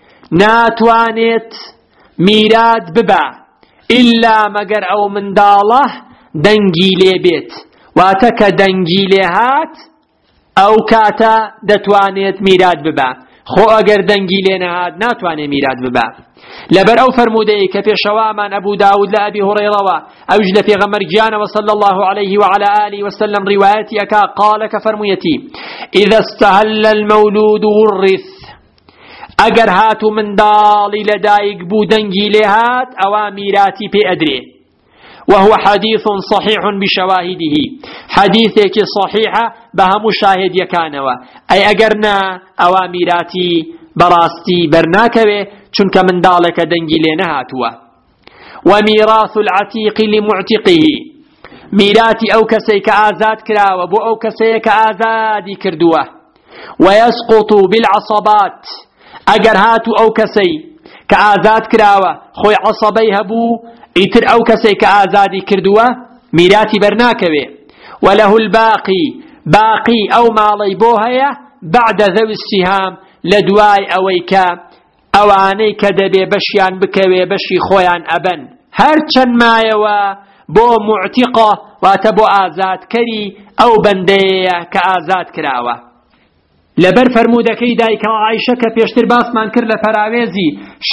ناتوانێت میرات ببا إلا مەگەر ئەو منداڵە دەنگی لێ بێت واتە کە دەنگی لێ هات ئەو کاتە دەتوانێت میرات ببا خۆ ئەگەر دەنگی لێ نەهات ناتوانێت میرات ببا. لەبەر ئەو فەرمودەیە کە پێشەوامان ئەبوو داود لە ئەبی هوڕەیڕەوە ئەوش لە پێغەمبەر گیانەوە صلى الله عليه وعلى آله وسلم ڕیوایەتی ئەکا قال کە فەرموویەتی إذا استهل المولود ورث ئەگەر هاتو منداڵی لەدایک بوو دەنگی لێ هات ئەوا میراتی پێ ئەدرێ. وهو حديث صحيح بشواهده حديثك صحيحة بهم شاهد يكانوا أي أجرنا أواميراتي براستي برناكوي چونك من دالك دنجي لنهاتوا. وميراث العتيق لمعتقه ميراتي أو كسيك آزاد كراوة بو أو كسيك آزادي كردوه. ويسقط بالعصبات أجر هاتو أو كسي كآزاد كراوة خوي عصبيها بو ئیتر ئەو کەسێک کە ئازادی کردووە میراتی بەرناکەوێ. وله الباقي باقی ئەو ماڵەی بۆ هەیە بعد ذوي السهام لە دوای ئەوەی کە ئەوانەی کە دەبێ بەشیان بکەوێ بەشی خۆیان ئەبەن هەر چەند مایەوە بۆ معتیقە واتە بۆ ئازادکەری ئەو بەندەیە کە ئازاد کراوە. لەبەر فەرمودەکەی دایکە عایشە کە پێشتر باسمان کرد لە پەراوێزی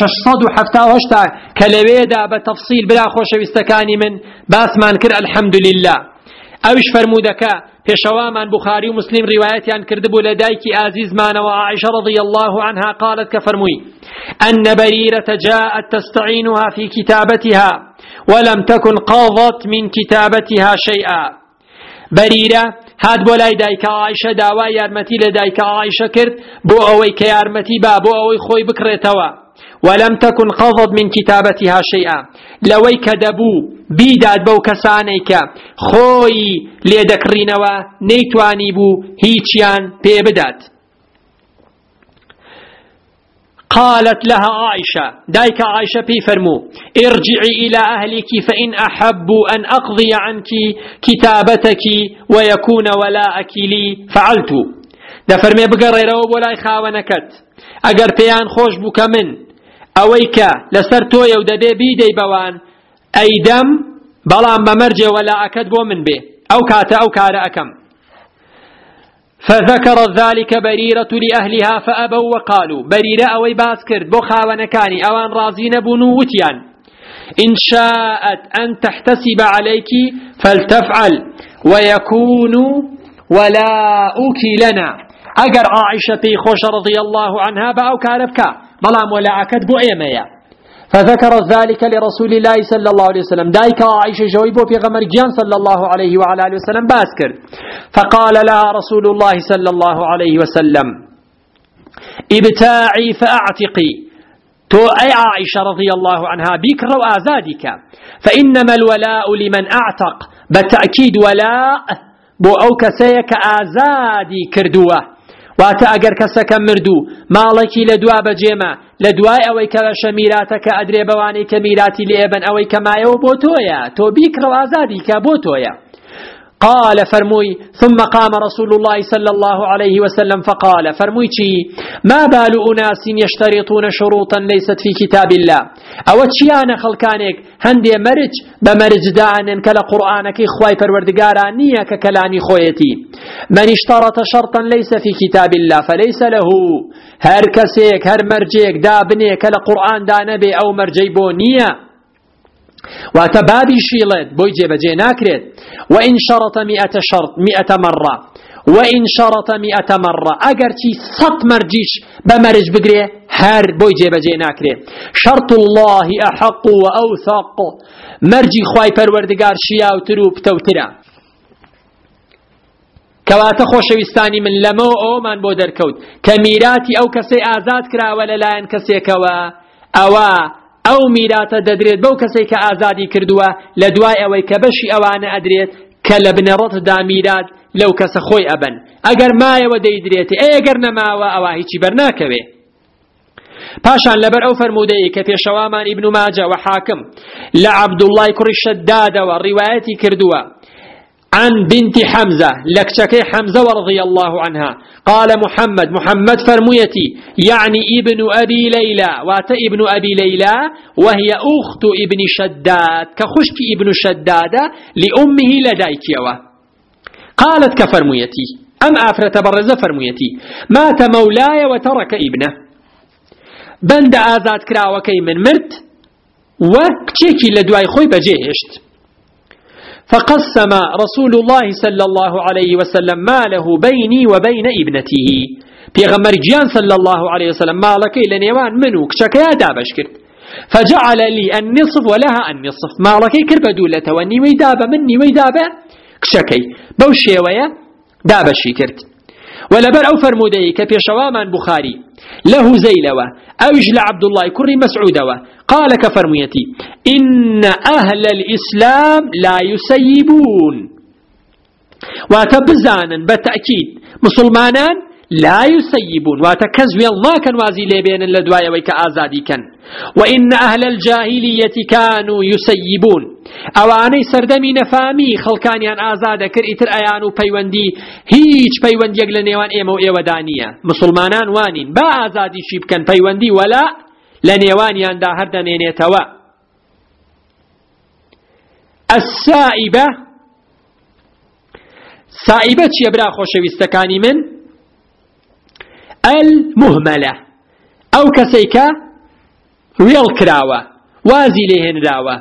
678 کە لەوێدا بە تەفسیل برا خۆشەویستەکانی من باسمان کرد الحەمدولله. ئەوش فەرمودەکە پێشەوامان بوخاری و مسلم ڕیوایەتیان کردبوو لە دایکی ئازیزمانەوە عایشە رضی الله عنها قالت کە فەرمووی أن بريرة جاءت تستعينها في كتابتها ولم تكن قضت من كتابتها شيئا. بريرة هاد بۆ لای دایکە عایشە داوای یارمەتی لە دایکە عایشە کرد بۆ ئەوەی کە یارمەتی با بۆ ئەوەی خۆی بکڕێتەوە. ولم تكن قضت من كتابتها شيئا لەوەی کە دەبوو بیدات بەو کەسانەی کە خۆی لێدەکڕینەوە نەیتوانی بوو هیچیان پێ بدات. قالت لها عائشة دايك عائشة بي فرمو ارجعي إلى أهلك فإن أحبوا أن أقضي عنك كتابتك ويكون ولاءك لي فعلت. دا فرمي بقرر وبولاي خاونكت أقر بيان خوش بك من أويك لسرتو يودبي بيدي بوان أيدم بلان بمرجع ولاءكت بو من به أو كاتا أو كار أكم. فذكرت ذلك بريرة لأهلها فأبوا وقالوا بريرة أوي باسكرد بو خاونكاني أوان رازين بنوتيان إن شاءت أن تحتسب عليك فلتفعل ويكون ولاؤك لنا. أجر عائشة خوش رضي الله عنها بأو كاربكا بلام ولاءكت بو إيميا. فذكرت ذلك لرسول الله صلى الله عليه وسلم دايك عائشة جويبو في غمر جان صلى الله عليه وعلى آله وسلم باسكر. فقال لها رسول الله صلى الله عليه وسلم ابتاعي فأعتقي تو أي عائشة رضي الله عنها بكر وآزادك فإنما الولاء لمن أعتق بالتأكيد ولاء بو أو كسيك آزادي كردوه واتا اگر کەسەکە مردوو ماڵێکی لە دوا بەجێمە لە دوای ئەوەی کە شەمیراتەکە ئەدرێ بەوانەی کە میراتی لێبن ئەوەی کە مایەوە بۆ تۆیە تۆ بیکڕەوە ئازادی کە بۆ تۆیە. قال فرموي ثم قام رسول الله صلى الله عليه وسلم فقال فرموي ما بال أناس يشترطون شروطا ليست في كتاب الله أو تشيان خلقانك هندي مرج بمرج دان كلا قرآنك إخواي فروردقارانية ككلامي خويتي من اشترط شرطا ليس في كتاب الله فليس له هر كسيك هر مرجيك دابني كلا قرآن دانبي أو مرجي بونية وتبابي شيلت بويجي بجي ناكرت. وإن شرط 100 مرة وإن شرط 100 مرة أجرتي 100 مرجيش بمرج بقري هر بويجي بجي ناكرت. شرط الله أحق وأوثق مرجي خواي پروردگار شيا وتروب توترا. كواتا خوشويستاني من لمو أو من بودر كود كميراتي أو كسي آزاد كرا ولا لا ينكسي كوا أوا ئەو میراتە دەدرێت بەو کەسێک کە ئازادی کردووە لە دوای ئەوەی کە بەشی ئەوانە ئەدرێت کە لە بنەڕەتدا میرات لەو کەسە خۆی ئەبەن. ئەگەر مایەوە دەیدرێتی، ئەگەر نەماوە ئەوە هیچی بەرناکەوێ. پاشان لەبەر ئەو فەرمودەیە کە پێشەوامان ئیبن ماجە و حاکم لە عەبدوڵڵای کوڕی شەدادەوە ڕیوایەتی کردووە عن بنت حمزة لكشكي حمزة ورضي الله عنها قال محمد فرميتي يعني ابن أبي ليلى وات ابن أبي ليلى وهي أخت ابن شداد كخشك ابن شداد لأمه لدايكيوة قالت كفرميتي أم آفرة برزة فرميتي مات مولاي وترك ابنه بند آزاد كراوكي من مرت وكشيكي لدواي خوي بجيهشت فقسم رسول الله صلى الله عليه وسلم ماله بيني وبين ابنته پیغمبر گیان صلى الله عليه وسلم مالكي لنيوان منو كشكيا دابش كرت فجعل لي النصف ولها النصف مالكي كرب دولته وني ويدابه مني ويدابه كشكي بوشيويا دابشي كرت ولبر أو فرمودي كبيشوامان بخاري له زيلوة أوجل عبد الله كري مسعودوة قال كفرميتي إن أهل الإسلام لا يسيبون واتبزانا بالتأكيد مسلمانان لا يسيبون واتكزوي الله كان وازي لبين اللدوايا ويك آزادي كان وإن أهل الجاهلية كانوا يسيبون أواني سردمي نفامي خلقانيان آزادة كر إتر أيانو بيوندي هيج بيوندي يقلنيوان إيمو إيودانية مسلمانان وانين با آزادي شيب كان بيوندي ولا لنيوانيان دا هردنين يتوا السائبة سائبة يبرا خوشويستكاني من المهملة أو كسيكا ويل كراوة وازي لهن راوة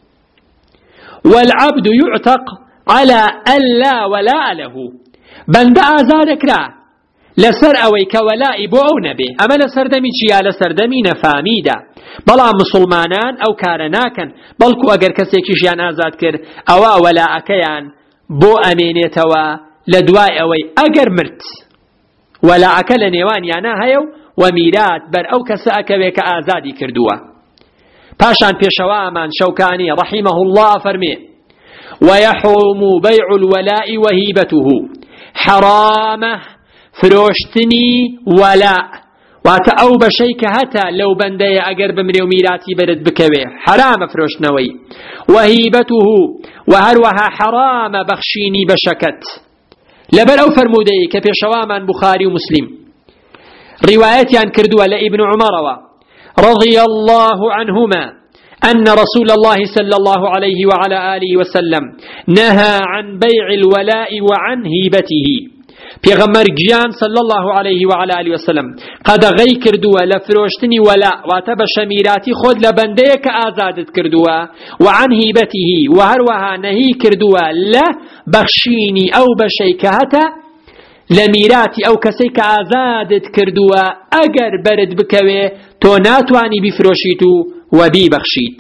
والعبد يعتق على ألا ولاء له بند آزادك را لسر أويك ولاء بو أو نبي أما لسر دمي چيا لسر دمي نفاميدا بلا مسلمانان أو كارناكن بلكو أجر كسيكي جيان آزاد كر أوا ولاء كيان بو أمينيتوا لدواء أوي أجر مرت ولا أكل نيوان يانا هيو وميرات بر أو كسأك بك آزادي كردوا باشان بيشوامان شوكاني رحمه الله فرمي ويحرم بيع الولاء وهيبته حرامه فروشتني ولاء واتأو بشيك هتا لو بندي أقر بمري وميراتي برد بكوي حرام فروشنوي وهيبته وهروها حرام بخشيني بشكت لبر أو فرمودي كبيشوامان بخاري ومسلم روايتي عن كردوا لابن عمر رضي الله عنهما أن رسول الله صلى الله عليه وعلى آله وسلم نهى عن بيع الولاء وعن هيبته پیغمبر گیان صلى الله عليه وعلى آله وسلم قد غي كردوا لفروشتني ولاء واتب شميراتي خود لبنديك آزادت كردوا وعن هيبته وهروها نهي كردوا لبخشيني أو بشيكهتا لميراتي أو كسيك آزادت كردوا أجر برد بكوي تو ناتواني بفروشيتو وبي بخشيت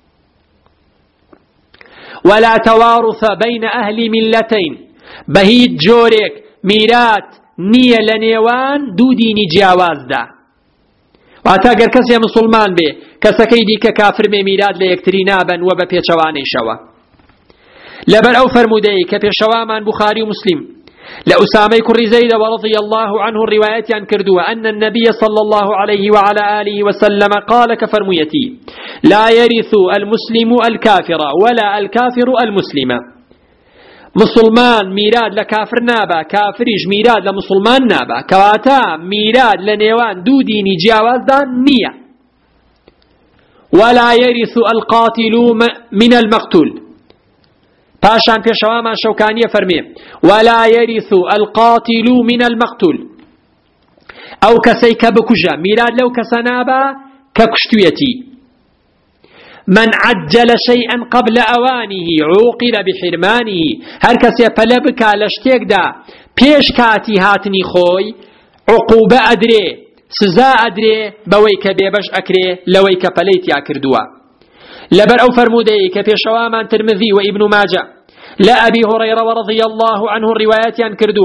ولا توارث بين أهل ملتين بهيت جورك ميرات نية لنيوان دو ديني جاواز دا واتا اگر کسی مسلمان بي کسکی دی که کافر بي ميرات ليكترينابا وبا پیچواني شوا لبر او فرمودي كبيشوامان بخاري ومسلم لأسامي كري زيد ورضي الله عنه الروايات عن كردوا أن النبي صلى الله عليه وعلى آله وسلم قال كفرميتي لا يرث المسلم الكافر ولا الكافر المسلم مسلمان ميراد لكافر نابا كافريج ميراد لمسلمان نابا كواتا ميراد لنيوان دو ديني جاواز دان نية ولا يرث القاتل من المقتول باشان بيشوامان شوكانية فرمي ولا يرث القاتل من المقتول أو كسيك بكجا ميراد لو كسنابا ككشتويتي من عجل شيئا قبل أوانه عوقل بحرمانه هر كسي پلبك لشتيك دا پیش كاتي هاتني خوي عقوبة أدري سزا أدري بويك بيبش أكري لويك پليت ياكردوا لبر أو فرمودي كبيشوامان ترمذي وابن ماجه لا أبي هريرة ورضي الله عنه الروايات عن كردوا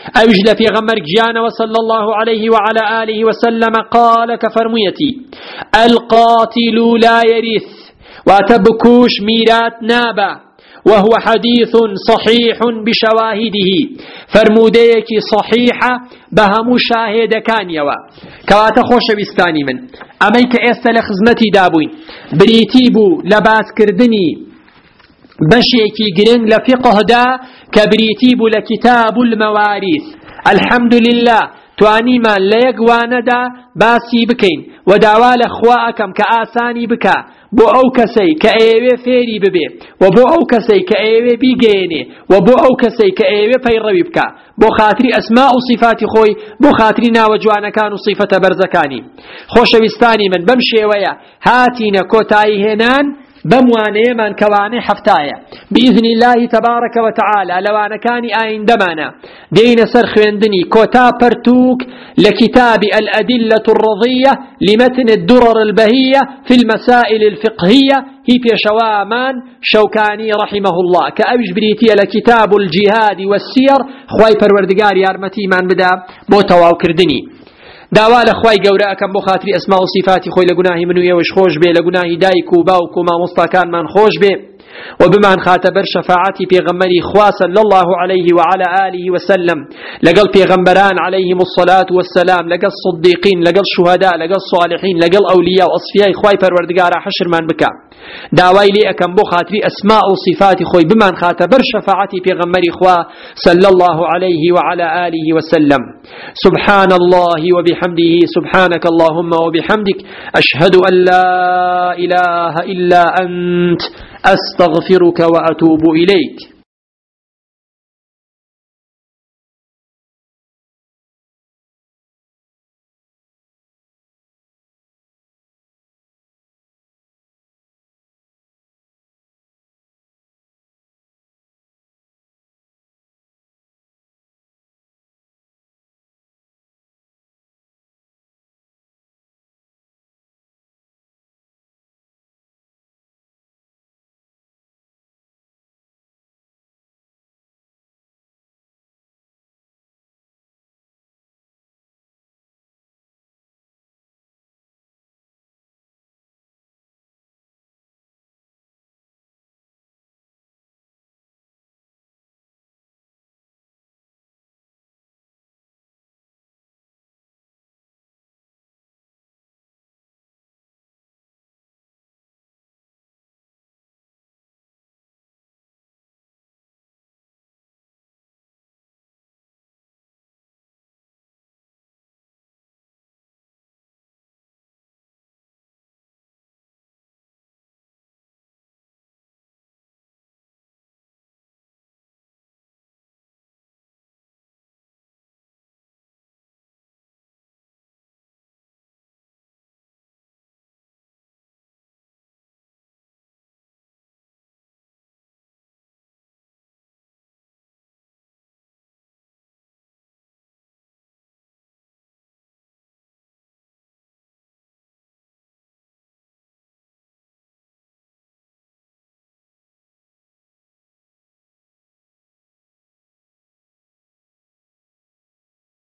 أوجد في غمر جيانا وصلى الله عليه وعلى آله وسلم قال كفرميتي القاتل لا يرث وتبكوش ميرات نابا وهو حديث صحيح بشواهده فرموديك صحيحة بهم شاهد كان يوا كواتا خوش بستاني من أميك إستل خزمتي دابوين بريتيبو لباس كردني بشيكي جرين لفقه دا كبريتيبو لكتاب المواريث الحمد لله تواني ما ليقوانا دا باسي بكين ودعوال اخواءكم كآساني بكا بو او كسي كأيوه فيري ببي وبو او كسي كأيوه بيجيني وبو او كسي كأيوه فيروي بكا بو خاطري اسماء صفات خوي بو خاطري ناوجوانا كانوا صفة برزكاني خوش بستاني من بمشي ويا هاتينا كوتاي هنان بمواني من كواني حفتايا بإذن الله تبارك وتعالى لو أنا كان آين دمانا دين سرخويندني كوتا برتوك لكتاب الأدلة الرضية لمتن الدرر البهية في المسائل الفقهية هي في شوامان شوكاني رحمه الله كأبج بريتي لكتاب الجهاد والسير خواي پروردگار يارمتي من بدا بوتواو كردني داوا لخوای گەورە ئەکەم بۆ خاتری ئەسما و صفاتی خۆی لە گوناهی من و ئێوەش خۆش بێ لە گوناهی دایک و باوک و مامۆستاکانمان خۆش بێ و بمان خاتە بەر شەفاعەتی پێغەمبەری خوا صلی الله عليه وعلى آله وسلم لەگەڵ پێغەمبەران عليهم الصلاة والسلام لەگەڵ صدیقین لەگەڵ شوهدا لەگەڵ صالحین لەگەڵ ئەولیا و ئەصفیای خوای پەروەردگارە حەشرمان بکە داوای لێ ئەکەم بۆ خاتری ئەسما و صفاتی خۆی بمان خاتە بەر شەفاعەتی پێغەمبەری خوا صلی الله عليه وعلى آله وسلم سبحان الله وبحمده سبحانك اللهم وبحمدك أشهد أن لا إله إلا أنت أستغفرك وأتوب إليك